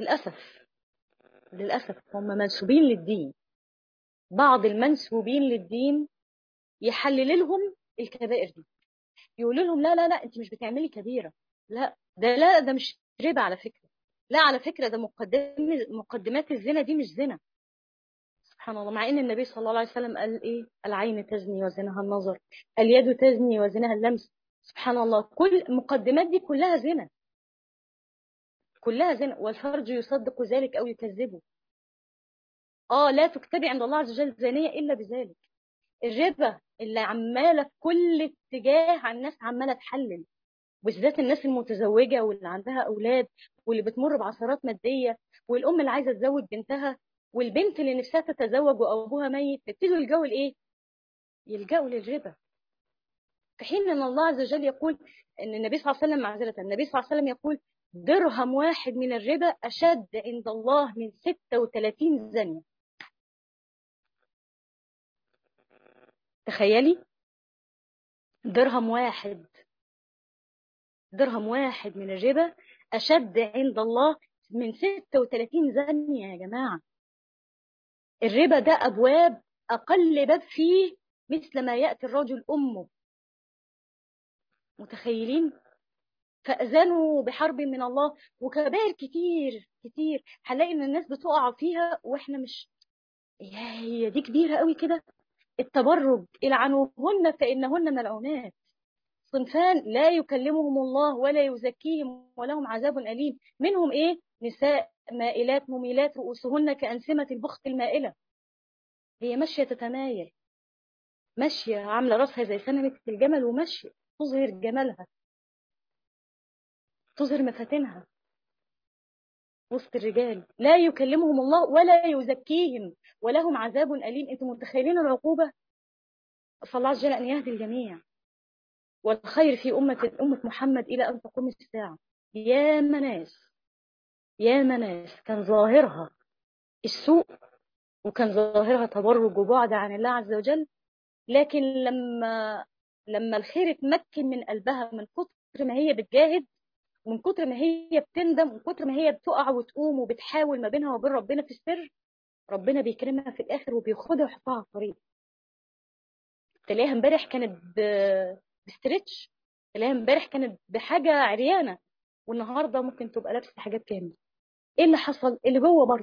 للأسف هم منسوبين للدين، بعض المنسوبين للدين يحلل لهم الكبائر دي. يقولوا لهم لا لا لا انت مش بتعملي كبيرة. لا ده مش ربا على فكرة. لا على فكرة ده مقدمات الزنا دي مش زنا. سبحان الله. مع ان النبي صلى الله عليه وسلم قال ايه؟ العين تزني وزنها النظر، اليد تزني وزنها اللمس. سبحان الله. كل المقدمات دي كلها زنا، كلها زنا. والفرج يصدق ذلك او يكذبه. لا تكتبي عند الله عز وجل زانية الا بذلك. الربا اللي عماله في كل اتجاه على الناس عماله تحلل، بالذات الناس المتزوجه واللي عندها اولاد واللي بتمر بعثرات ماديه، والام اللي عايزه تزوج بنتها، والبنت اللي نفسها تتزوج وابوها ميت، يبتدوا يلجأوا لايه؟ يلجأوا للربا. في حين ان الله عز وجل يقول ان النبي صلى الله عليه وسلم معذره، النبي صلى الله عليه وسلم يقول درهم واحد من الربا أشد عند الله من 36 زانية. تخيلي، درهم واحد، درهم واحد من الربا أشد عند الله من 36 زانية يا جماعة. الربا ده أبواب، أقل باب فيه مثل ما يأتي الرجل أمه. متخيلين؟ فأذنوا بحرب من الله. وكبائر كتير كتير هنلاقي إن الناس بتقع فيها وإحنا مش، هي دي كبيرة قوي كده. التبرج، العنوهن فإنهن ملعونات. صنفان لا يكلمهم الله ولا يزكيهم ولهم عذاب أليم. منهم إيه؟ نساء مائلات مميلات رؤوسهن كأنسمة البخت المائلة. هي ماشية تتمايل، ماشية عاملة راسها زي سنمة الجمل وماشية تظهر جمالها، تظهر مفاتنها وسط الرجال. لا يكلمهم الله ولا يزكيهم ولهم عذاب أليم. انتم متخيلين العقوبة؟ صلى الله عز وجل أن يهدي الجميع. والخير في أمة محمد إلى أن تقوم الساعة. يا مناس، يا مناس كان ظاهرها السوء، وكان ظاهرها تبرج وبعد عن الله عز وجل، لكن لما الخير اتمكن من قلبها، من كتر ما هي بتجاهد ومن كتر ما هي بتندم ومن كتر ما هي بتقع وتقوم وبتحاول ما بينها وبين ربنا في السر، ربنا بيكرمها في الآخر وبياخدها ويحطها على الطريق. تلاقيها امبارح كانت بستريتش، تلاقيها امبارح كانت بحاجة عريانة، والنهاردة ممكن تبقى لابسة حاجات كاملة. ايه اللي حصل؟ اللي جوه برضه.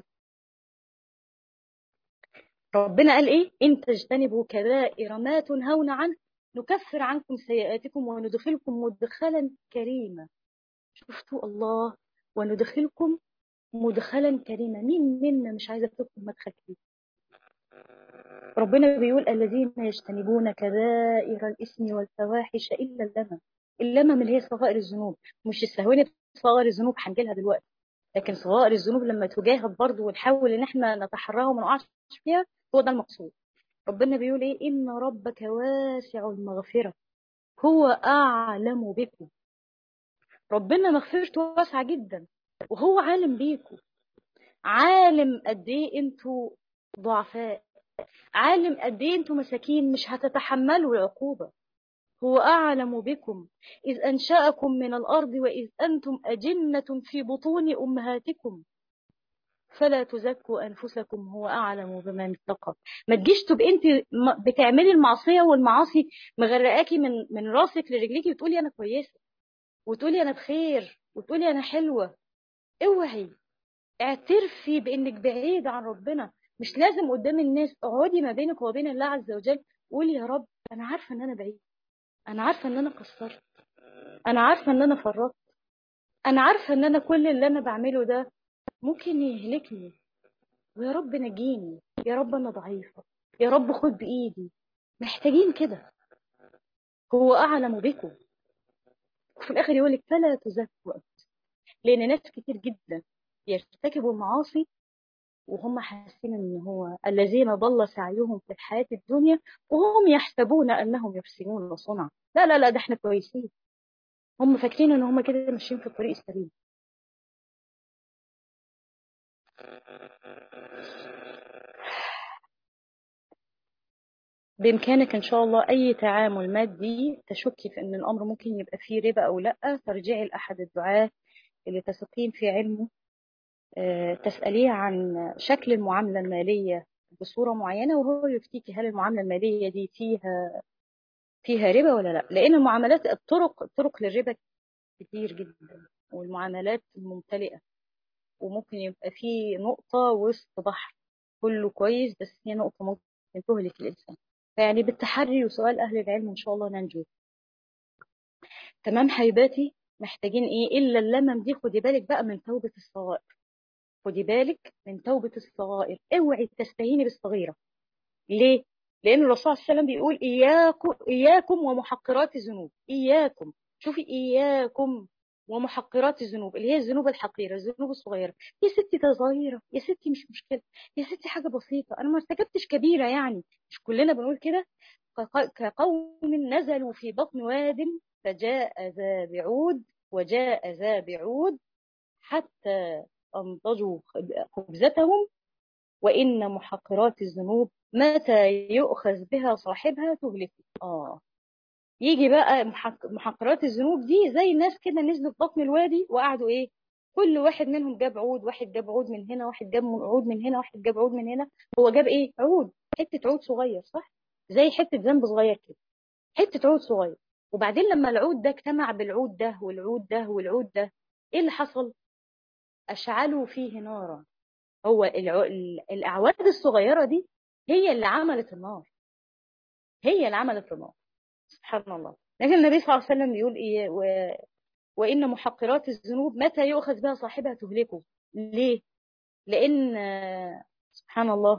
ربنا قال ايه؟ ان تجتنبوا كبائر ما تنهون عنه نكفر عنكم سيئاتكم وندخلكم مدخلا كريما. شفتوا الله؟ وندخلكم مدخلا كريما. مين منا مش عايزه تدخل مدخل كريم؟ ربنا بيقول الذين يجتنبون كبائر الاثم والفواحش الا اللمم. اللمم اللي هي صغائر الذنوب، مش السهوله. صغائر الذنوب هنجيلها دلوقتي، لكن صغائر الذنوب لما تجاهد برضه ونحاول ان احنا نتحراها وما نقعش فيها، هو ده المقصود. ربنا بيقول ايه؟ ان ربك واسع المغفره هو اعلم بكم. ربنا مغفرته واسعه جدا، وهو عالم بيكم. عالم قد ايه انتوا ضعفاء، عالم قد ايه انتوا مساكين مش هتتحملوا العقوبه. هو اعلم بكم اذ انشاكم من الارض واذ انتم اجنه في بطون امهاتكم فلا تزكوا انفسكم هو اعلم بمن اتقى. ما تجيش تبقى انت بتعملي المعصيه والمعاصي مغرقاكي من راسك لرجليكي وتقولي انا كويسه وتقولي انا بخير وتقولي انا حلوه. اوعي، اعترفي بانك بعيد عن ربنا. مش لازم قدام الناس، اقعدي ما بينك وبين الله عز وجل قولي يا رب انا عارفه ان انا بعيد، انا عارفه ان انا قصرت، انا عارفه ان انا فرطت، انا عارفه ان انا كل اللي انا بعمله ده ممكن يهلكني، ويا رب نجيني، يا رب انا ضعيفه، يا رب خد بايدي. محتاجين كده. هو اعلم بكم. وفي الاخر يقول لك فلا تزكوا، لان ناس كتير جدا يرتكبوا المعاصي وهم حاسين ان هو الذين ضل سعيهم في الحياه الدنيا وهم يحسبون انهم يحسنون صنعا. لا لا لا، ده احنا كويسين. هم فاكرين ان هم كده ماشيين في الطريق السليم. بإمكانك إن شاء الله أي تعامل مادي تشكي في أن الأمر ممكن يبقى فيه ربا أو لأ، ترجعي لأحد الدعاة اللي تثقين في علمه، تسأليه عن شكل المعاملة المالية بصورة معينة وهو يفتيكي هل المعاملة المالية دي فيها ربا ولا لا. لأن المعاملات، الطرق للربا كتير جدا، والمعاملات ممتلئة، وممكن يبقى فيه نقطة وسط بحر كله كويس بس هي نقطة ممكن تهلك الإنسان. فيعني بالتحري وسؤال أهل العلم إن شاء الله ننجو. تمام حبيباتي، محتاجين إيه إلا اللمم دي؟ خدي بالك بقى من توبة الصغائر، خدي بالك من توبة الصغائر. اوعي تستهيني بالصغيرة. ليه؟ لأن الرسول صلى الله عليه وسلم بيقول إياكم ومحقرات الذنوب. إياكم، شوفي، إياكم ومحقرات الذنوب اللي هي الذنوب الحقيرة، الذنوب الصغيرة. يا ستي ده صغيرة، يا ستي مش مشكلة، يا ستي حاجة بسيطة، أنا ما ارتكبتش كبيرة يعني. مش كلنا بنقول كده؟ كقوم نزلوا في بطن واد فجاء ذا بعود وجاء ذا بعود حتى أنضجوا خبزتهم، وإن محقرات الذنوب متى يؤخذ بها صاحبها تهلك. يجي بقى محقرات الذنوب دي زي الناس كده نزلوا في بطن الوادي وقعدوا ايه، كل واحد منهم جاب عود، واحد جاب عود من هنا، واحد جاب عود من هنا، واحد جاب عود من هنا. هو جاب ايه؟ عود، حتة عود صغير، صح؟ زي حتة ذنب صغير كده، حتة عود صغير. وبعدين لما العود ده اجتمع بالعود ده والعود ده والعود ده، ايه اللي حصل؟ اشعلوا فيه نارا. هو الاعواد الصغيرة دي هي اللي عملت النار، هي اللي عملت النار. سبحان الله. لكن النبي صلى الله عليه وسلم بيقول ايه وإن محقرات الذنوب متى يؤخذ بها صاحبها تهلكه. ليه؟ لأن سبحان الله،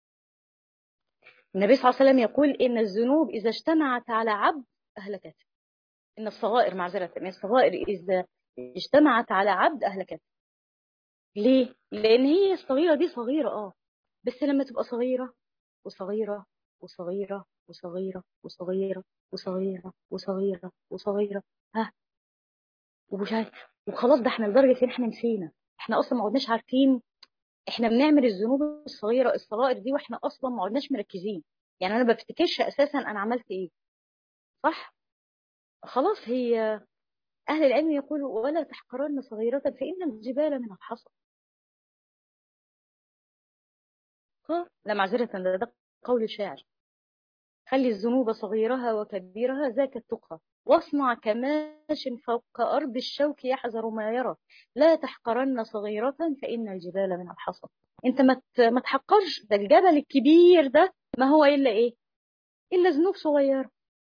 النبي صلى الله عليه وسلم يقول إن الذنوب إذا اجتمعت على عبد أهلكته. إن الصغائر، معذرة، إن الصغائر إذا اجتمعت على عبد أهلكته. ليه؟ لأن هي الصغيرة دي صغيرة بس لما تبقى صغيرة وصغيرة وصغيرة وصغيرة وصغيرة وصغيرة وصغيرة وصغيرة، ها، ومش عارف، وخلاص ده احنا لدرجة ان احنا نسينا، احنا اصلا ما عدناش عارفين احنا بنعمل الذنوب الصغيرة الصغائر دي واحنا اصلا ما عدناش مركزين. يعني انا ما بفتكرش اساسا انا عملت ايه، صح؟ خلاص. هي اهل العلم يقولوا ولا تحقرن صغيرة فان الجبال من الحصى. لا معذرة، ده قول الشاعر. خلي الذنوب صغيرها وكبيرها ذاك التقى، واصنع كماش فوق أرض الشوك يحذر ما يرى. لا تحقرن صغيرة فإن الجبال من الحصى. انت ما تحقرش، ده الجبل الكبير ده ما هو إلا إيه؟ إلا ذنوب صغيرة.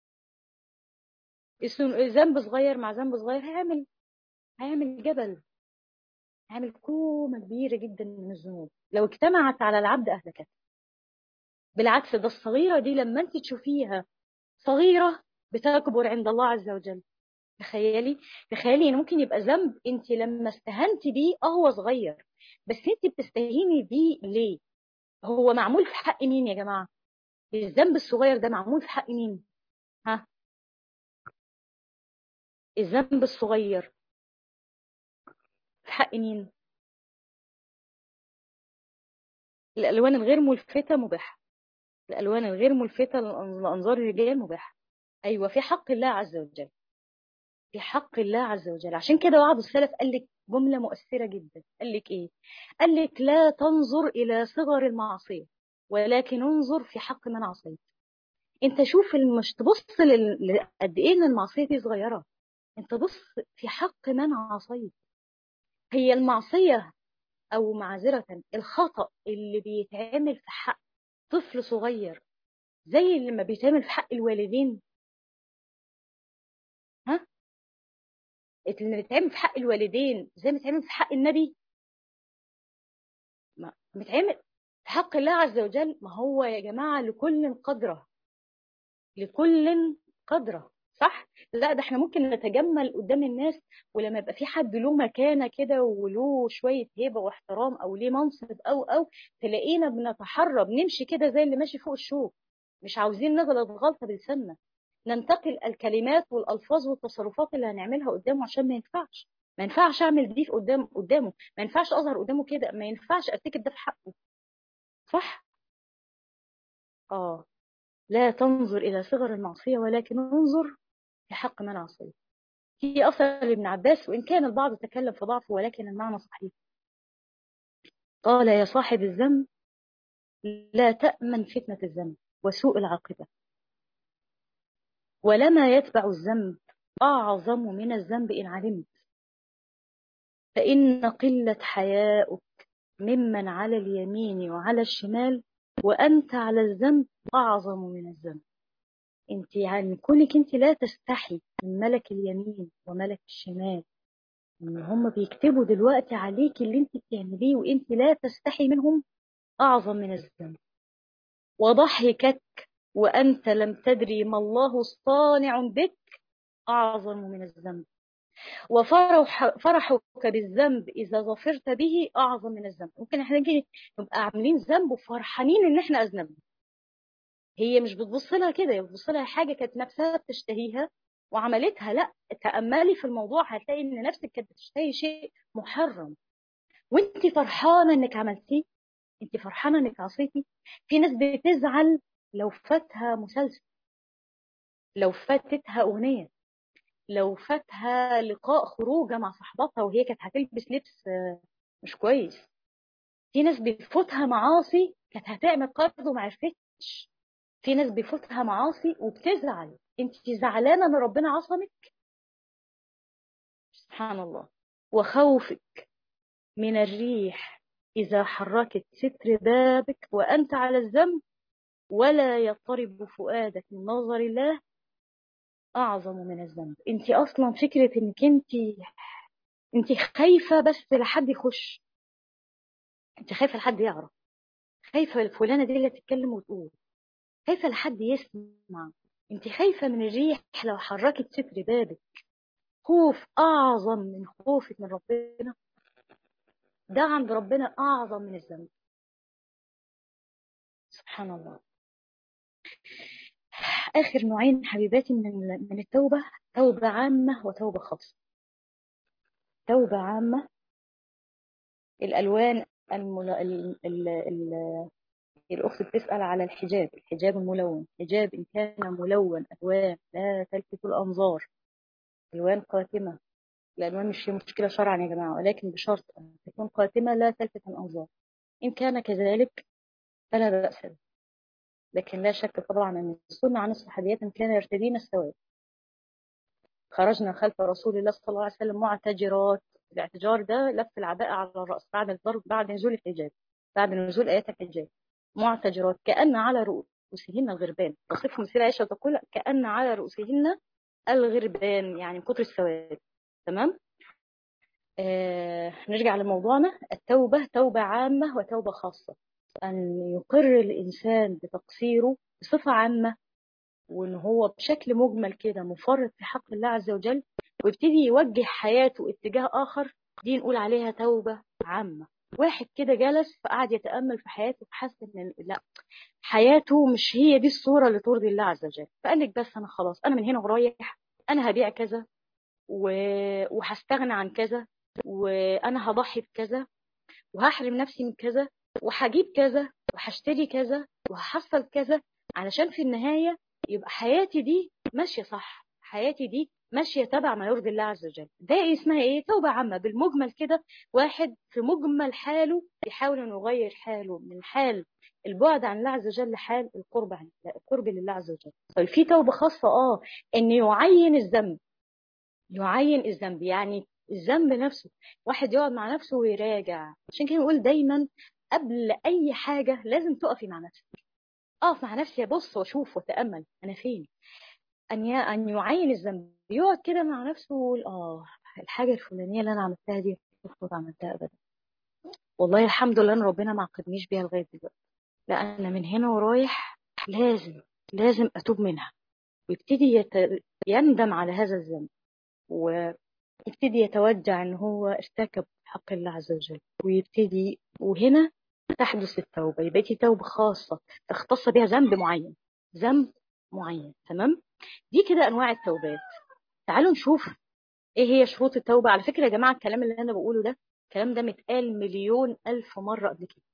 ذنب صغير مع ذنب صغير هيعمل جبل، هيعمل كومة كبيرة جدا من الذنوب لو اجتمعت على العبد أهلكت. بالعكس، ده الصغيرة دي لما انت تشوفيها صغيرة بتكبر عند الله عز وجل. تخيلي ان ممكن يبقى ذنب انت لما استهنتي بيه هو صغير، بس انت بتستهيني بيه ليه؟ هو معمول في حق مين يا جماعة؟ الذنب الصغير ده معمول في حق مين؟ ها؟ الذنب الصغير في حق مين؟ الالوان الغير ملفتة مباحة، الالوان الغير ملفتة لانظار الرجال مباحة. ايوه، في حق الله عز وجل، في حق الله عز وجل. عشان كده بعض السلف قال لك جملة مؤثرة جدا، قال لك ايه؟ قال لك لا تنظر الى صغر المعصية، ولكن انظر في حق من عصيت. انت شوف مش تبص قد ايه ان المعصية دي صغيرة، انت بص في حق من عصيت. هي المعصية او معذرة الخطأ اللي بيتعمل في حق طفل صغير زي اللي لما بيتعمل في حق الوالدين؟ ها؟ اللي بيتعمل في حق الوالدين زي ما بيتعمل في حق النبي؟ ما بيتعمل في حق الله عز وجل. ما هو يا جماعة لكل قدره، لكل قدره، صح؟ لا ده احنا ممكن نتجمل قدام الناس، ولما يبقى في حد له مكانة كده وله شوية هيبة واحترام او ليه منصب او تلاقينا بنتحرى بنمشي كده زي اللي ماشي فوق الشوك، مش عاوزين نغلط غلطة بلساننا، ننتقل الكلمات والالفاظ والتصرفات اللي هنعملها قدامه، عشان ما ينفعش اعمل دي قدامه، ما ينفعش اظهر قدامه كده، ما ينفعش ارتكب ده في حقه، صح؟ اه. لا تنظر إلى صغر المعصية ولكن انظر في حق من عصيه. في أثر لابن عباس وإن كان البعض تكلم في ضعفه ولكن المعنى صحيح. قال يا صاحب الذنب لا تأمن فتنة الذنب وسوء العاقبة، ولما يتبع الذنب أعظم من الذنب إن علمت، فإن قلة حياؤك ممن على اليمين وعلى الشمال، وأنت على الذنب أعظم من الذنب. انت يعني كونك انت لا تستحي من ملك اليمين وملك الشمال ان هم بيكتبوا دلوقتي عليك اللي انت بتعمليه وانت لا تستحي منهم، اعظم من الذنب. وضحكك وانت لم تدري ما الله صانع بك اعظم من الذنب. فرحك بالذنب اذا ظفرت به اعظم من الذنب. ممكن احنا نبقى عاملين ذنب وفرحانين ان احنا اذنبنا، هي مش بتبص لها كده، هي بتبص لها حاجه كانت نفسها بتشتهيها وعملتها. لا، تأملي في الموضوع هتلاقي ان نفسك كانت بتشتهي شيء محرم وانت فرحانه انك عملتيه، انت فرحانه انك عصيتي. في ناس بتزعل لو فاتها مسلسل، لو فاتتها اغنيه، لو فاتها لقاء خروجه مع صاحبتها وهي كانت هتلبس لبس مش كويس. في ناس بيفوتها معاصي كانت هتعمل قرض وما عرفتش. في ناس بيفوتها معاصي وبتزعل. انت زعلانه ان ربنا عصمك؟ سبحان الله. وخوفك من الريح إذا حركت ستر بابك وأنت على الذنب ولا يضطرب فؤادك من نظر الله أعظم من الذنب. انت أصلا فكرة انك انت خايفة بس لحد يخش، انت خايفة لحد يعرف، خايفة الفلانة دي اللي تتكلم وتقول، خايفة لحد يسمع. انت خايفة من الريح لو حركت ستر بابك. خوف أعظم من خوفك من ربنا، ده عند ربنا أعظم من الذنب. سبحان الله. آخر نوعين حبيباتي من التوبة، توبة عامة وتوبة خاصة. توبة عامة، الألوان الأخت بتسأل على الحجاب، الحجاب الملون. حجاب إن كان ملون ألوان لا تلفت الأنظار، ألوان قاتمة. الألوان مش هي مشكلة شرعا يا جماعة، ولكن بشرط أن تكون قاتمة لا تلفت الأنظار. إن كان كذلك فلا بأس به. لكن لا شك طبعا أن السنة عن الصحابيات أن كان يرتدين السواد. خرجنا خلف رسول الله صلى الله عليه وسلم معتجرات. الاعتجار ده لف العباءة على الرأس بعد الضرب، بعد نزول الحجاب، بعد نزول آيات الحجاب. معتجرات كأن على رؤوسهن الغربان. تصفهم سيدة عائشة تقول كأن على رؤوسهن الغربان، يعني من كتر السواد. تمام. نرجع لموضوعنا. التوبة توبة عامة وتوبة خاصة. أن يقر الإنسان بتقصيره بصفة عامة، وان هو بشكل مجمل كده مفرط في حق الله عز وجل، ويبتدي يوجه حياته اتجاه اخر، دي نقول عليها توبة عامة. واحد كده جلس فقعد يتأمل في حياته فحس ان لا، حياته مش هي دي الصورة اللي ترضي الله عز وجل، فقال لك بس انا خلاص، انا من هنا ورايح انا هبيع كذا و... وهستغنى عن كذا، وانا هضحي بكذا، وهحرم نفسي من كذا، وهجيب كذا، وهشتري كذا، وهحصل كذا، علشان في النهاية يبقى حياتي دي ماشية صح، حياتي دي ماشية تبع ما يرضي الله عز وجل. ده اسمها ايه؟ توبة عامة بالمجمل كده. واحد في مجمل حاله يحاول انه يغير حاله من حال البعد عن الله عز وجل لحال القرب لله عز وجل. طيب في توبة خاصة، ان يعين الذنب. يعين الذنب يعني الذنب نفسه، واحد يقعد مع نفسه ويراجع. عشان كده نقول دايما قبل اي حاجه لازم تقفي مع نفسك. اقف مع نفسي، ابص واشوف واتامل انا فين. ان يعين الذنب، يقعد كده مع نفسه ويقول الحاجه الفلانيه اللي انا عملتها دي المفروض عملتها ابدا، والله الحمد لله ان ربنا ما عاقبنيش بيها لغايه دلوقتي، لا انا من هنا ورايح لازم اتوب منها. ويبتدي يندم على هذا الذنب، يبتدي يتوجع ان هو ارتكب حق الله عز وجل، ويبتدي وهنا تحدث التوبة. يبقى دي توبة خاصة تختص بها ذنب معين، ذنب معين. تمام. دي كده انواع التوبات. تعالوا نشوف ايه هي شروط التوبة. على فكرة يا جماعة الكلام اللي انا بقوله ده، الكلام ده متقال مليون الف مرة قبل كده.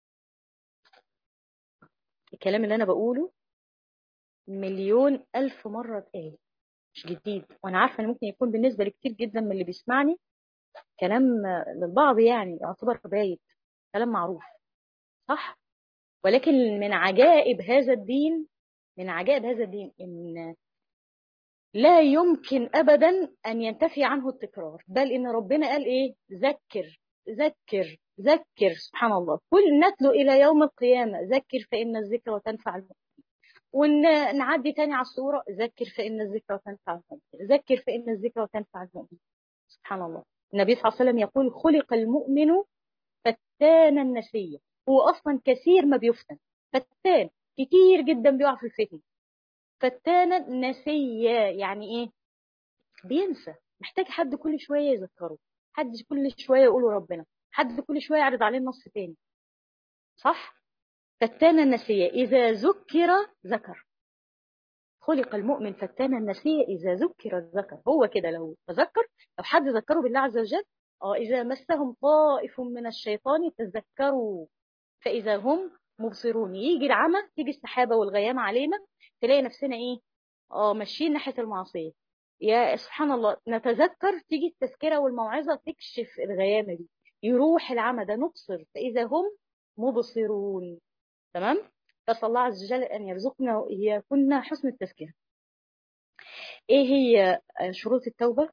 الكلام اللي انا بقوله مليون الف مرة اتقال، مش جديد. وانا عارفة ان ممكن يكون بالنسبة لكتير جدا من اللي بيسمعني كلام للبعض يعني يعتبر بايت، كلام معروف، صح. ولكن من عجائب هذا الدين، من عجائب هذا الدين ان لا يمكن ابدا ان ينتفي عنه التكرار، بل ان ربنا قال ايه؟ ذكر ذكر ذكر. سبحان الله. كل نتلو الى يوم القيامه ذكر فان الذكر تنفع المؤمن. ونعدي تاني على الصوره ذكر فان الذكر تنفع المؤمن، ذكر فان الذكر تنفع المؤمن. سبحان الله. النبي صلى الله عليه وسلم يقول خلق المؤمن فتانا نسيا. هو اصلا كثير ما بيفتن، فتان كتير جدا بيقع في الفتن. فتانا نسيا يعني ايه؟ بينسى، محتاج حد كل شويه يذكره، حد كل شويه يقوله ربنا، حد كل شويه يعرض عليه النص تاني، صح. فتانا نسيا اذا ذكر ذكر. خلق المؤمن فتانا نسيا إذا ذكر ذكر. هو كده لو تذكر، لو حد ذكره بالله عز وجل، إذا مسهم طائف من الشيطان تذكروا فإذا هم مبصرون. يجي العمى، تيجي السحابة والغيام علينا، تلاقي نفسنا إيه؟ ماشيين ناحية المعصية. يا سبحان الله، نتذكر، تيجي التذكرة والموعظة تكشف الغيامة دي، يروح العمى ده، نبصر فإذا هم مبصرون. تمام. فصلى الله عز وجل أن يرزقنا وإياكن حسن التذكرة. إيه هي شروط التوبة؟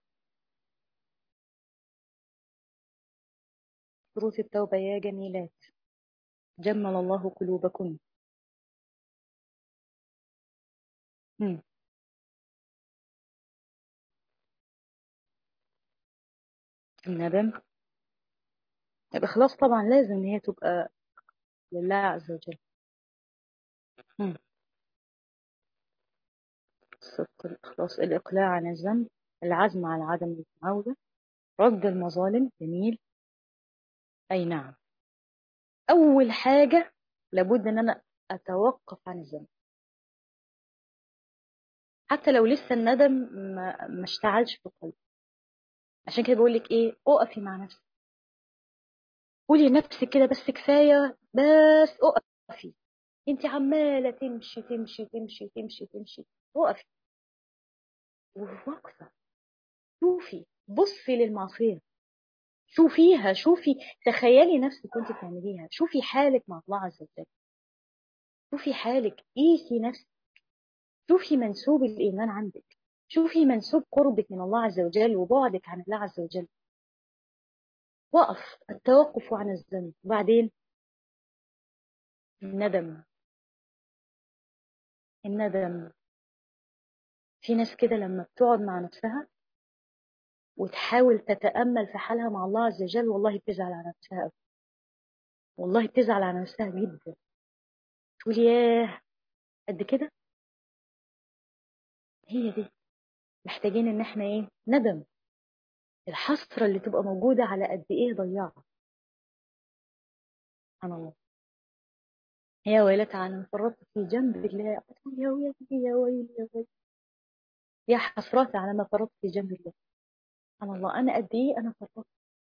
شروط التوبة يا جميلات، جمل الله قلوبكن. مم. الندم. الإخلاص طبعا لازم إن هي تبقى لله عز وجل. مم. الصدق، الإخلاص، الإقلاع عن الذنب، العزم على عدم العودة، رد المظالم. جميل. أي نعم. أول حاجة لابد إن أنا أتوقف عن الذنب، حتى لو لسه الندم ما اشتعلش في قلبي. عشان كده بقول لك إيه، أقفي مع نفسك، قولي لنفسك كده بس كفاية، بس أقفي. أنت عمالة تمشي تمشي تمشي تمشي تمشي، أقفي وواقفة. شوفي، بصي للمعصية، شوفيها، شوفي، تخيلي نفسك كنت بتعمليها، شوفي حالك مع الله عز وجل، شوفي حالك، قيسي نفسك، شوفي منسوب الإيمان عندك، شوفي منسوب قربك من الله عز وجل وبعدك عن الله عز وجل. وقف، التوقف عن الذنب. وبعدين الندم. الندم، في ناس كده لما بتقعد مع نفسها وتحاول تتأمل في حالها مع الله عز وجل، والله بتزعل على نفسها أوي. والله بتزعل على نفسها جدا، تقول ياه، قد كده. هي دي محتاجين ان احنا ايه؟ ندم، الحسرة اللي تبقى موجودة على قد ايه ضيعها. سبحان الله. يا ويلتى على من فرطت في جنب الله، يا ويلي يا ويلي يا ويلي، يا حسرات على ما فرطت في جنب الله. سبحان الله، انا قد ايه انا فرطت،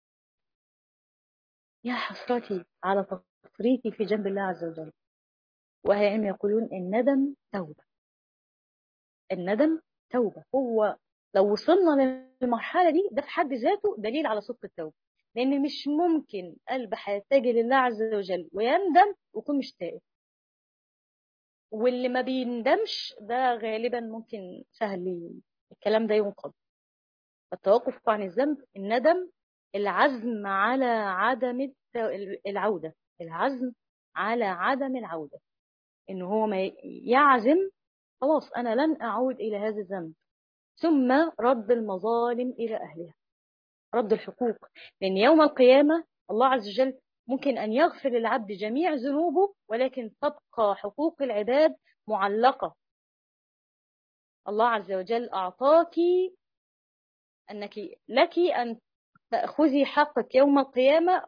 يا حسرتي على تفريطي في جنب الله عز وجل. واهل العلم يقولون الندم توبة. الندم توبة. هو لو وصلنا للمرحلة دي، ده في حد ذاته دليل على صدق التوبة، لأن مش ممكن قلب هيتجه لله عز وجل ويندم ويكون مش تائب. واللي ما بيندمش ده غالبا ممكن سهل الكلام ده ينقض. التوقف عن الذنب، الندم، العزم على عدم العودة، العزم على عدم العودة، إن هو ما يعزم خلاص أنا لن أعود إلى هذا الذنب. ثم رد المظالم إلى أهلها، رد الحقوق، لأن يوم القيامة الله عز وجل ممكن أن يغفر للعبد جميع ذنوبه، ولكن تبقى حقوق العباد معلقة. الله عز وجل أعطاك أنك لك أن تأخذي حقك يوم القيامة،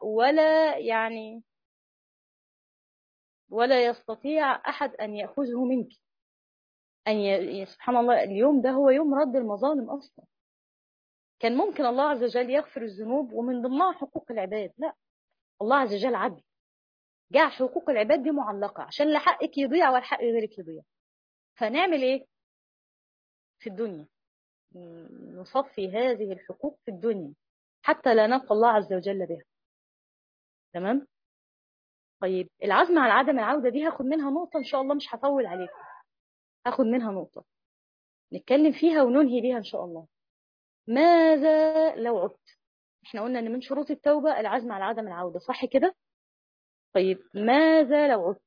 ولا يستطيع أحد أن يأخذه منك. سبحان الله، اليوم ده هو يوم رد المظالم أصلا. كان ممكن الله عز وجل يغفر الذنوب ومن ضمنها حقوق العباد، لا، الله عز وجل عدل، جعل حقوق العباد دي معلقة عشان لا حقك يضيع ولا حق غيرك يضيع. فنعمل ايه في الدنيا؟ نصفي هذه الحقوق في الدنيا حتى لا نلقى الله عز وجل بها. تمام. طيب العزم على عدم العودة دي هاخد منها نقطة ان شاء الله، مش هطول عليكم، هاخد منها نقطة نتكلم فيها وننهي بيها ان شاء الله. ماذا لو عدت؟ احنا قلنا ان من شروط التوبة العزم على عدم العودة، صح كده؟ طيب ماذا لو عدت؟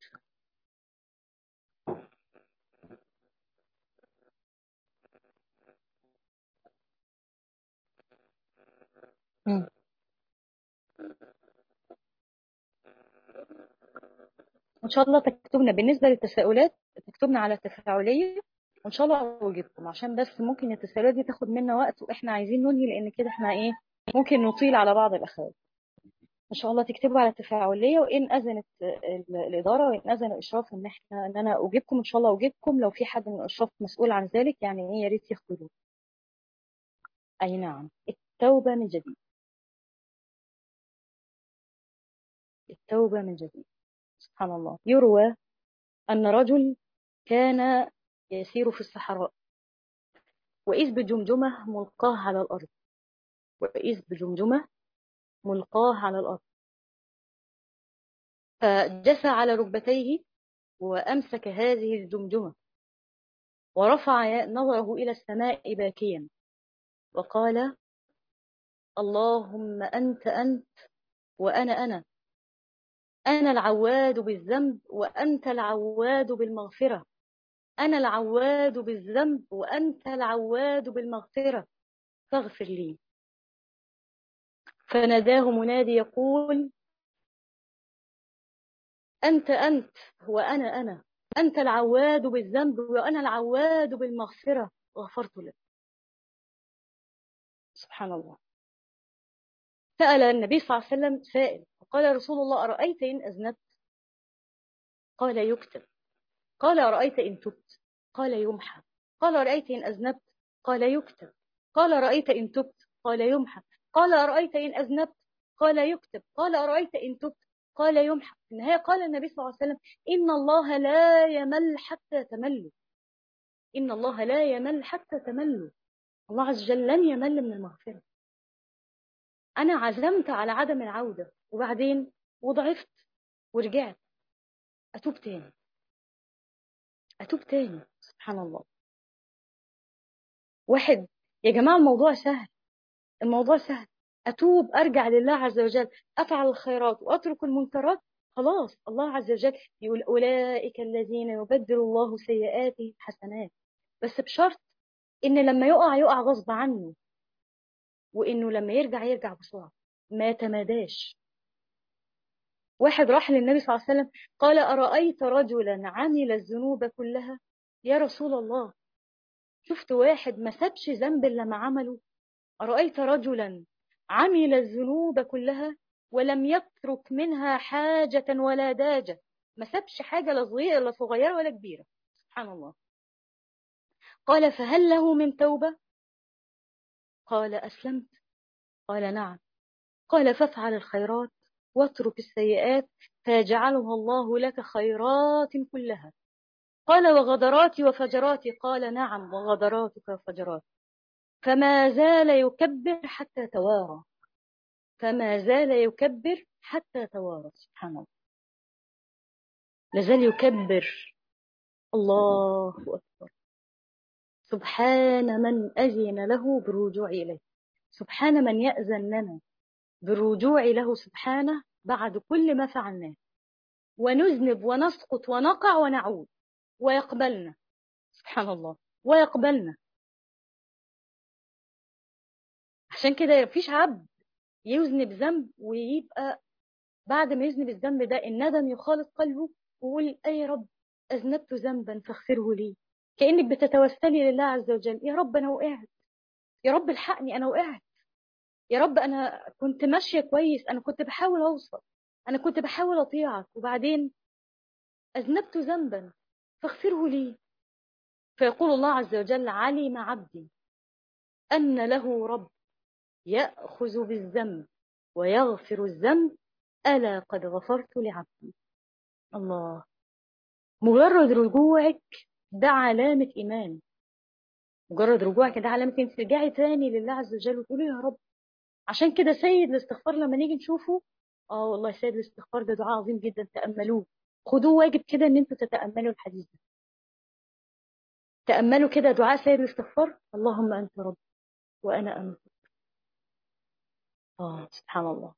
مم. وإن شاء الله تكتبنا بالنسبة للتساؤلات، تكتبنا على التفاعلية، وإن شاء الله أجيبكم، عشان بس ممكن التساؤلات دي تاخد منا وقت، وإحنا عايزين ننهي لأن كده إحنا إيه، ممكن نطيل على بعض الأخوات. ان شاء الله تكتبوا على التفاعليه، وان اذنت الاداره وان اذن الاشراف ان انا اجيبكم ان شاء الله اجيبكم، لو في حد من الاشراف مسؤول عن ذلك يعني ايه يا ريت يخبروه. اي نعم، التوبه من جديد، التوبه من جديد. سبحان الله. يروى ان رجل كان يسير في الصحراء، واذ بجمجمه ملقاه على الارض، واذ بجمجمه ملقاه على الارض، فجثى على ركبتيه وامسك هذه الجمجمه ورفع نظره إلى السماء باكيا وقال: اللهم أنت وأنا أنا العواد بالذنب وأنت العواد بالمغفرة، أنا العواد بالذنب وأنت العواد بالمغفرة، فاغفر لي. فناداه منادي يقول: أنت وأنا أنت العواد بالذنب وأنا العواد بالمغفرة، غفرت لك. سبحان الله. سأل النبي صلى الله عليه وسلم سائل وقال: رسول الله أرأيت إن أذنبت؟ قال: يكتب. قال: أرأيت إن تبت؟ قال: يمحى. قال: أرأيت إن أذنبت؟ قال: يكتب. قال: أرأيت إن تبت؟ قال: يمحى. قال: أرأيت إن أذنبت؟ قال: يكتب. قال: أرأيت إن تبت؟ قال: يمحى. في النهاية قال النبي صلى الله عليه وسلم: إن الله لا يمل حتى تملوا، إن الله لا يمل حتى تملوا. الله عز وجل لن يمل من المغفرة. أنا عزمت على عدم العودة وبعدين وضعفت ورجعت، أتوب تاني، أتوب تاني. سبحان الله. واحد، يا جماعة الموضوع سهل، الموضوع سهل. أتوب، أرجع لله عز وجل، أفعل الخيرات وأترك المنكرات، خلاص. الله عز وجل يقول: أولئك الذين يبدل الله سيئاتهم حسنات، بس بشرط إن لما يقع يقع غصب عنه، وإنه لما يرجع يرجع بسرعة، ما تماداش. واحد راح للنبي صلى الله عليه وسلم قال: أرأيت رجلا عمل الذنوب كلها؟ يا رسول الله، شفت واحد ما سابش ذنب إلا ما عمله؟ أرأيت رجلا عمل الذنوب كلها ولم يترك منها حاجة ولا داجة، ما سابش حاجة لا صغيرة لا صغيرة ولا كبيرة. سبحان الله. قال: فهل له من توبة؟ قال: أسلمت. قال: نعم. قال: فافعل الخيرات واترك السيئات فيجعلها الله لك خيرات كلها. قال: وغدراتي وفجراتي؟ قال: نعم، وغدراتك وفجراتي. فما زال يكبر حتى توارى، فما زال يكبر حتى توارى. سبحان الله. لازال يكبر. الله أكبر. سبحان من أذن له بالرجوع إليه، سبحان من يأذن لنا بالرجوع له سبحانه بعد كل ما فعلناه، ونذنب ونسقط ونقع ونعود ويقبلنا. سبحان الله. ويقبلنا. عشان كده مفيش عبد يذنب ذنب ويبقى بعد ما يذنب الذنب ده الندم يخالط قلبه ويقول: أي رب، أذنبت ذنبا فاغفره لي. كأنك بتتوسلي لله عز وجل: يا رب أنا وقعت، يا رب الحقني، أنا وقعت، يا رب أنا كنت ماشية كويس، أنا كنت بحاول أوصل، أنا كنت بحاول أطيعك، وبعدين أذنبت ذنبا فاغفره لي. فيقول الله عز وجل: علم عبدي أن له رب يأخذ بالذنب ويغفر الذنب، ألا قد غفرت لعبدي. الله. مجرد رجوعك ده علامة إيمان، مجرد رجوعك ده علامة إنك ترجعي تاني لله عز وجل وتقولي: يا رب. عشان كده سيد الاستغفار لما نيجي نشوفه، والله سيد الاستغفار ده دعاء عظيم جدا، تأملوه، خدوه واجب كده ان انتوا تتأملوا الحديث ده. تأملوا كده دعاء سيد الاستغفار: اللهم أنت رب وأنا أنت. سبحان الله.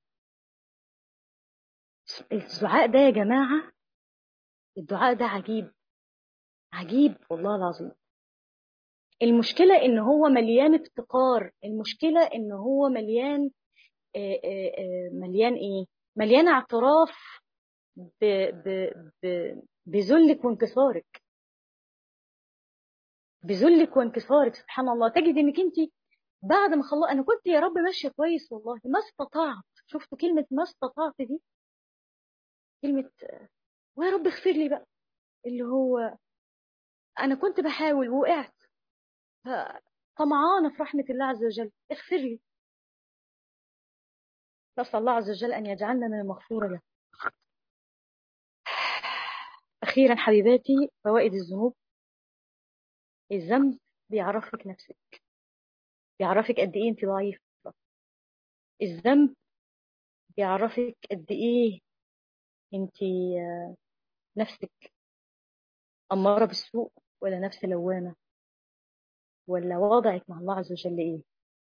الدعاء ده يا جماعة، الدعاء ده عجيب، عجيب والله العظيم. المشكلة ان هو مليان افتقار، المشكلة ان هو مليان مليان ايه، مليان اعتراف ب... ب... بذلك وانكسارك، بذلك وانكسارك. سبحان الله. تجد انك انت بعد ما خلاص انا كنت يا رب ماشيه كويس والله، ما استطعت شفتوا كلمة ما استطعت دي؟ كلمة ويا رب اغفر لي بقى، اللي هو أنا كنت بحاول ووقعت، طمعانة في رحمة الله عز وجل، اغفر لي. نسأل الله عز وجل أن يجعلنا من المغفور له. أخيرا حبيباتي، فوائد الذنوب. الذنب بيعرفك نفسك، بيعرفك قد إيه أنت ضعيفة. الذنب بيعرفك قد إيه أنت نفسك أمارة بالسوء، ولا نفس لوامة، ولا وضعك مع الله عز وجل إيه.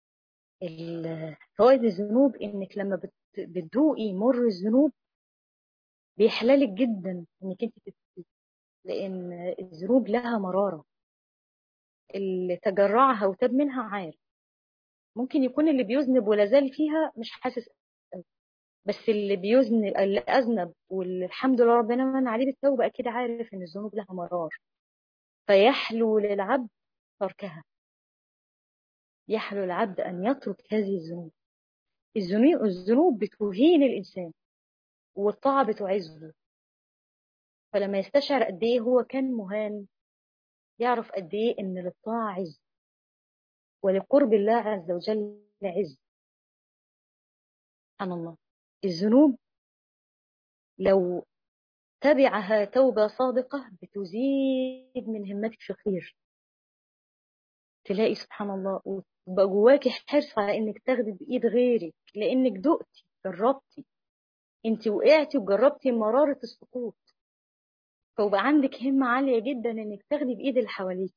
فوائد الذنوب إنك لما بتذوقي مر الذنوب بيحلالك جدا إنك أنت تبكي، لأن الذنوب لها مرارة. اللي تجرعها وتاب منها عارف. ممكن يكون اللي بيذنب ولا زال فيها مش حاسس قوي، بس اللي بيذنب، اللي أذنب والحمد لله ربنا من عليه بالتوبة، أكيد عارف إن الذنوب لها مرار. فيحلو للعبد تركها، يحلو العبد أن يترك هذه الذنوب. الذنوب بتهين الإنسان، والطاعة بتعزه. فلما يستشعر قد إيه هو كان مهان، يعرف قد إيه إن للطاعة عز، ولقرب الله عز وجل عز. سبحان الله. الذنوب لو تبعها توبة صادقة بتزيد من همتك في خير. تلاقي سبحان الله وتبقى جواكي حرص على إنك تاخدي بإيد غيرك، لأنك دقتي جربتي، انت وقعتي وجربتي مرارة السقوط. فيبقى عندك همة عالية جدا انك تاخدي بايد اللي حواليك.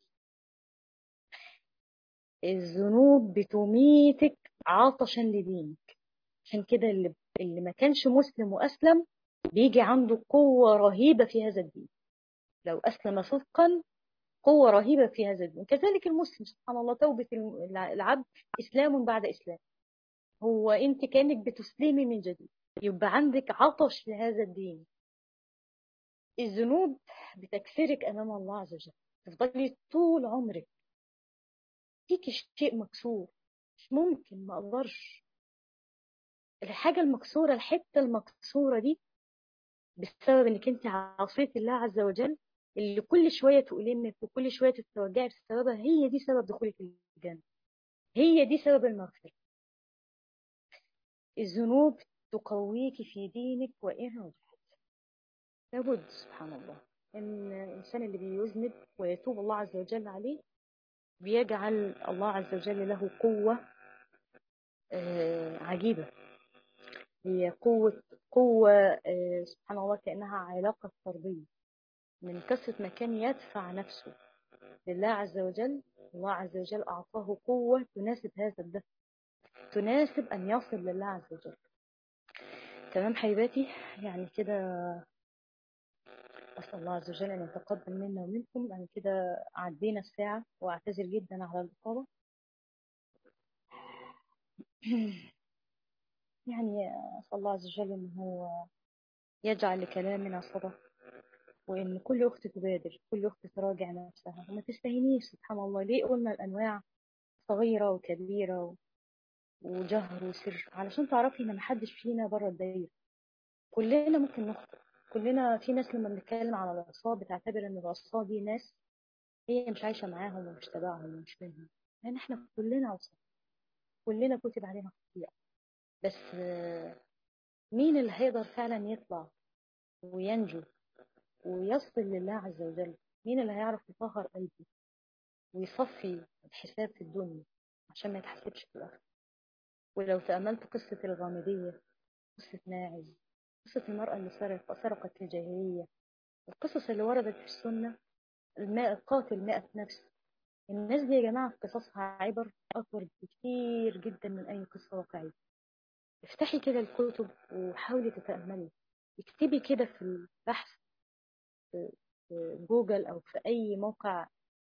الذنوب بتميتك عطشا لدينك. عشان كده اللي ما كانش مسلم واسلم بيجي عنده قوة رهيبة في هذا الدين. لو اسلم صدقا قوة رهيبة في هذا الدين. كذلك المسلم سبحان الله، توبة العبد اسلام بعد اسلام. هو انت كانك بتسلمي من جديد، يبقى عندك عطش لهذا الدين. الذنوب بتكسرك امام الله عز وجل، تفضلي طول عمرك فيكي شيء مكسور، مش ممكن، ما اقدرش. الحاجه المكسوره، الحته المكسوره دي بسبب انك انت عصيتي الله عز وجل، اللي كل شويه تؤلمك وكل شويه تتوجعي بسببها، هي دي سبب دخولك الجنه، هي دي سبب المغفره. الذنوب تقويك في دينك وان رجعت. لابد سبحان الله ان الانسان اللي بيذنب ويتوب الله عز وجل عليه بيجعل الله عز وجل له قوة عجيبة. هي قوة سبحان الله، كأنها علاقة فردية. من كثرة ما كان يدفع نفسه لله عز وجل، الله عز وجل أعطاه قوة تناسب هذا الدفع، تناسب أن يصل لله عز وجل. تمام حبيباتي، يعني كده أسأل الله عز وجل أن يتقبل منا ومنكم. يعني كده عدينا الساعة، وأعتذر جدا على الإطالة. يعني أسأل الله عز وجل أن هو يجعل لكلامنا صدى، وإن كل أخت تبادر، كل أخت تراجع نفسها وما تستهينيش. سبحان الله، ليه قلنا الأنواع صغيرة وكبيرة وجهر وسر؟ علشان تعرفي إن محدش فينا بره الدايرة، كلنا ممكن نخطئ. كلنا، في ناس لما بنتكلم على العصاة بتعتبر إن العصاة دي ناس هي مش عايشة معاهم ومش تبعهم ومش منهم، لأن إحنا كلنا عصاة، كلنا كتب علينا خطيئة. بس مين اللي هيقدر فعلا يطلع وينجو ويصل لله عز وجل؟ مين اللي هيعرف يطهر قلبه ويصفي الحساب في الدنيا عشان ما يتحسبش في الآخرة؟ ولو تأملت قصة الغامدية، قصة ماعز، قصة المرأة اللي سرقت في الجاهلية، القصص اللي وردت في السنة، الماء القاتل 100 نفس، الناس دي يا جماعة في قصصها عبر أكبر بكتير جدا من أي قصة واقعية. افتحي كده الكتب وحاولي تتأملي، اكتبي كده في البحث في جوجل أو في أي موقع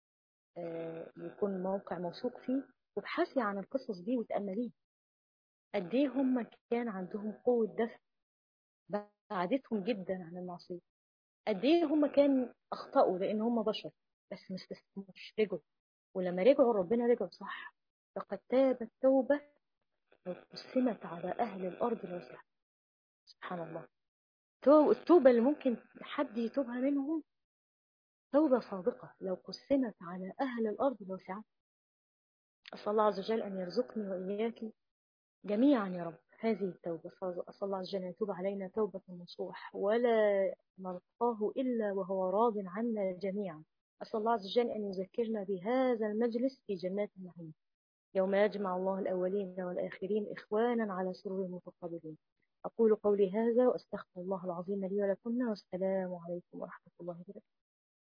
يكون موقع موثوق فيه، وابحثي عن القصص دي وتأمليه. قد ايه هم كان عندهم قوة دفع بعدتهم جدا عن المعصية. قد ايه هم كان أخطأوا لأن هم بشر، بس ما استسلموش، رجعوا. ولما رجعوا ربنا رجعوا صح. لقد تاب التوبة لو قسمت على أهل الأرض لوسعت. سبحان الله. التوبة اللي ممكن حد يتوبها منهم توبة صادقة لو قسمت على أهل الأرض لوسعت. أسأل الله عز وجل أن يرزقني وإياك جميعا يا رب هذه التوبة. أسأل الله عز وجل أن يتوب علينا توبة نصوح ولا نلقاه إلا وهو راض عنا جميعا. أسأل الله عز وجل أن يذكرنا بهذا المجلس في جنات النعيم يوم يجمع الله الأولين والآخرين إخوانا على سرور متقابلين. أقول قولي هذا وأستغفر الله العظيم لي ولكم، والسلام عليكم ورحمة الله وبركاته.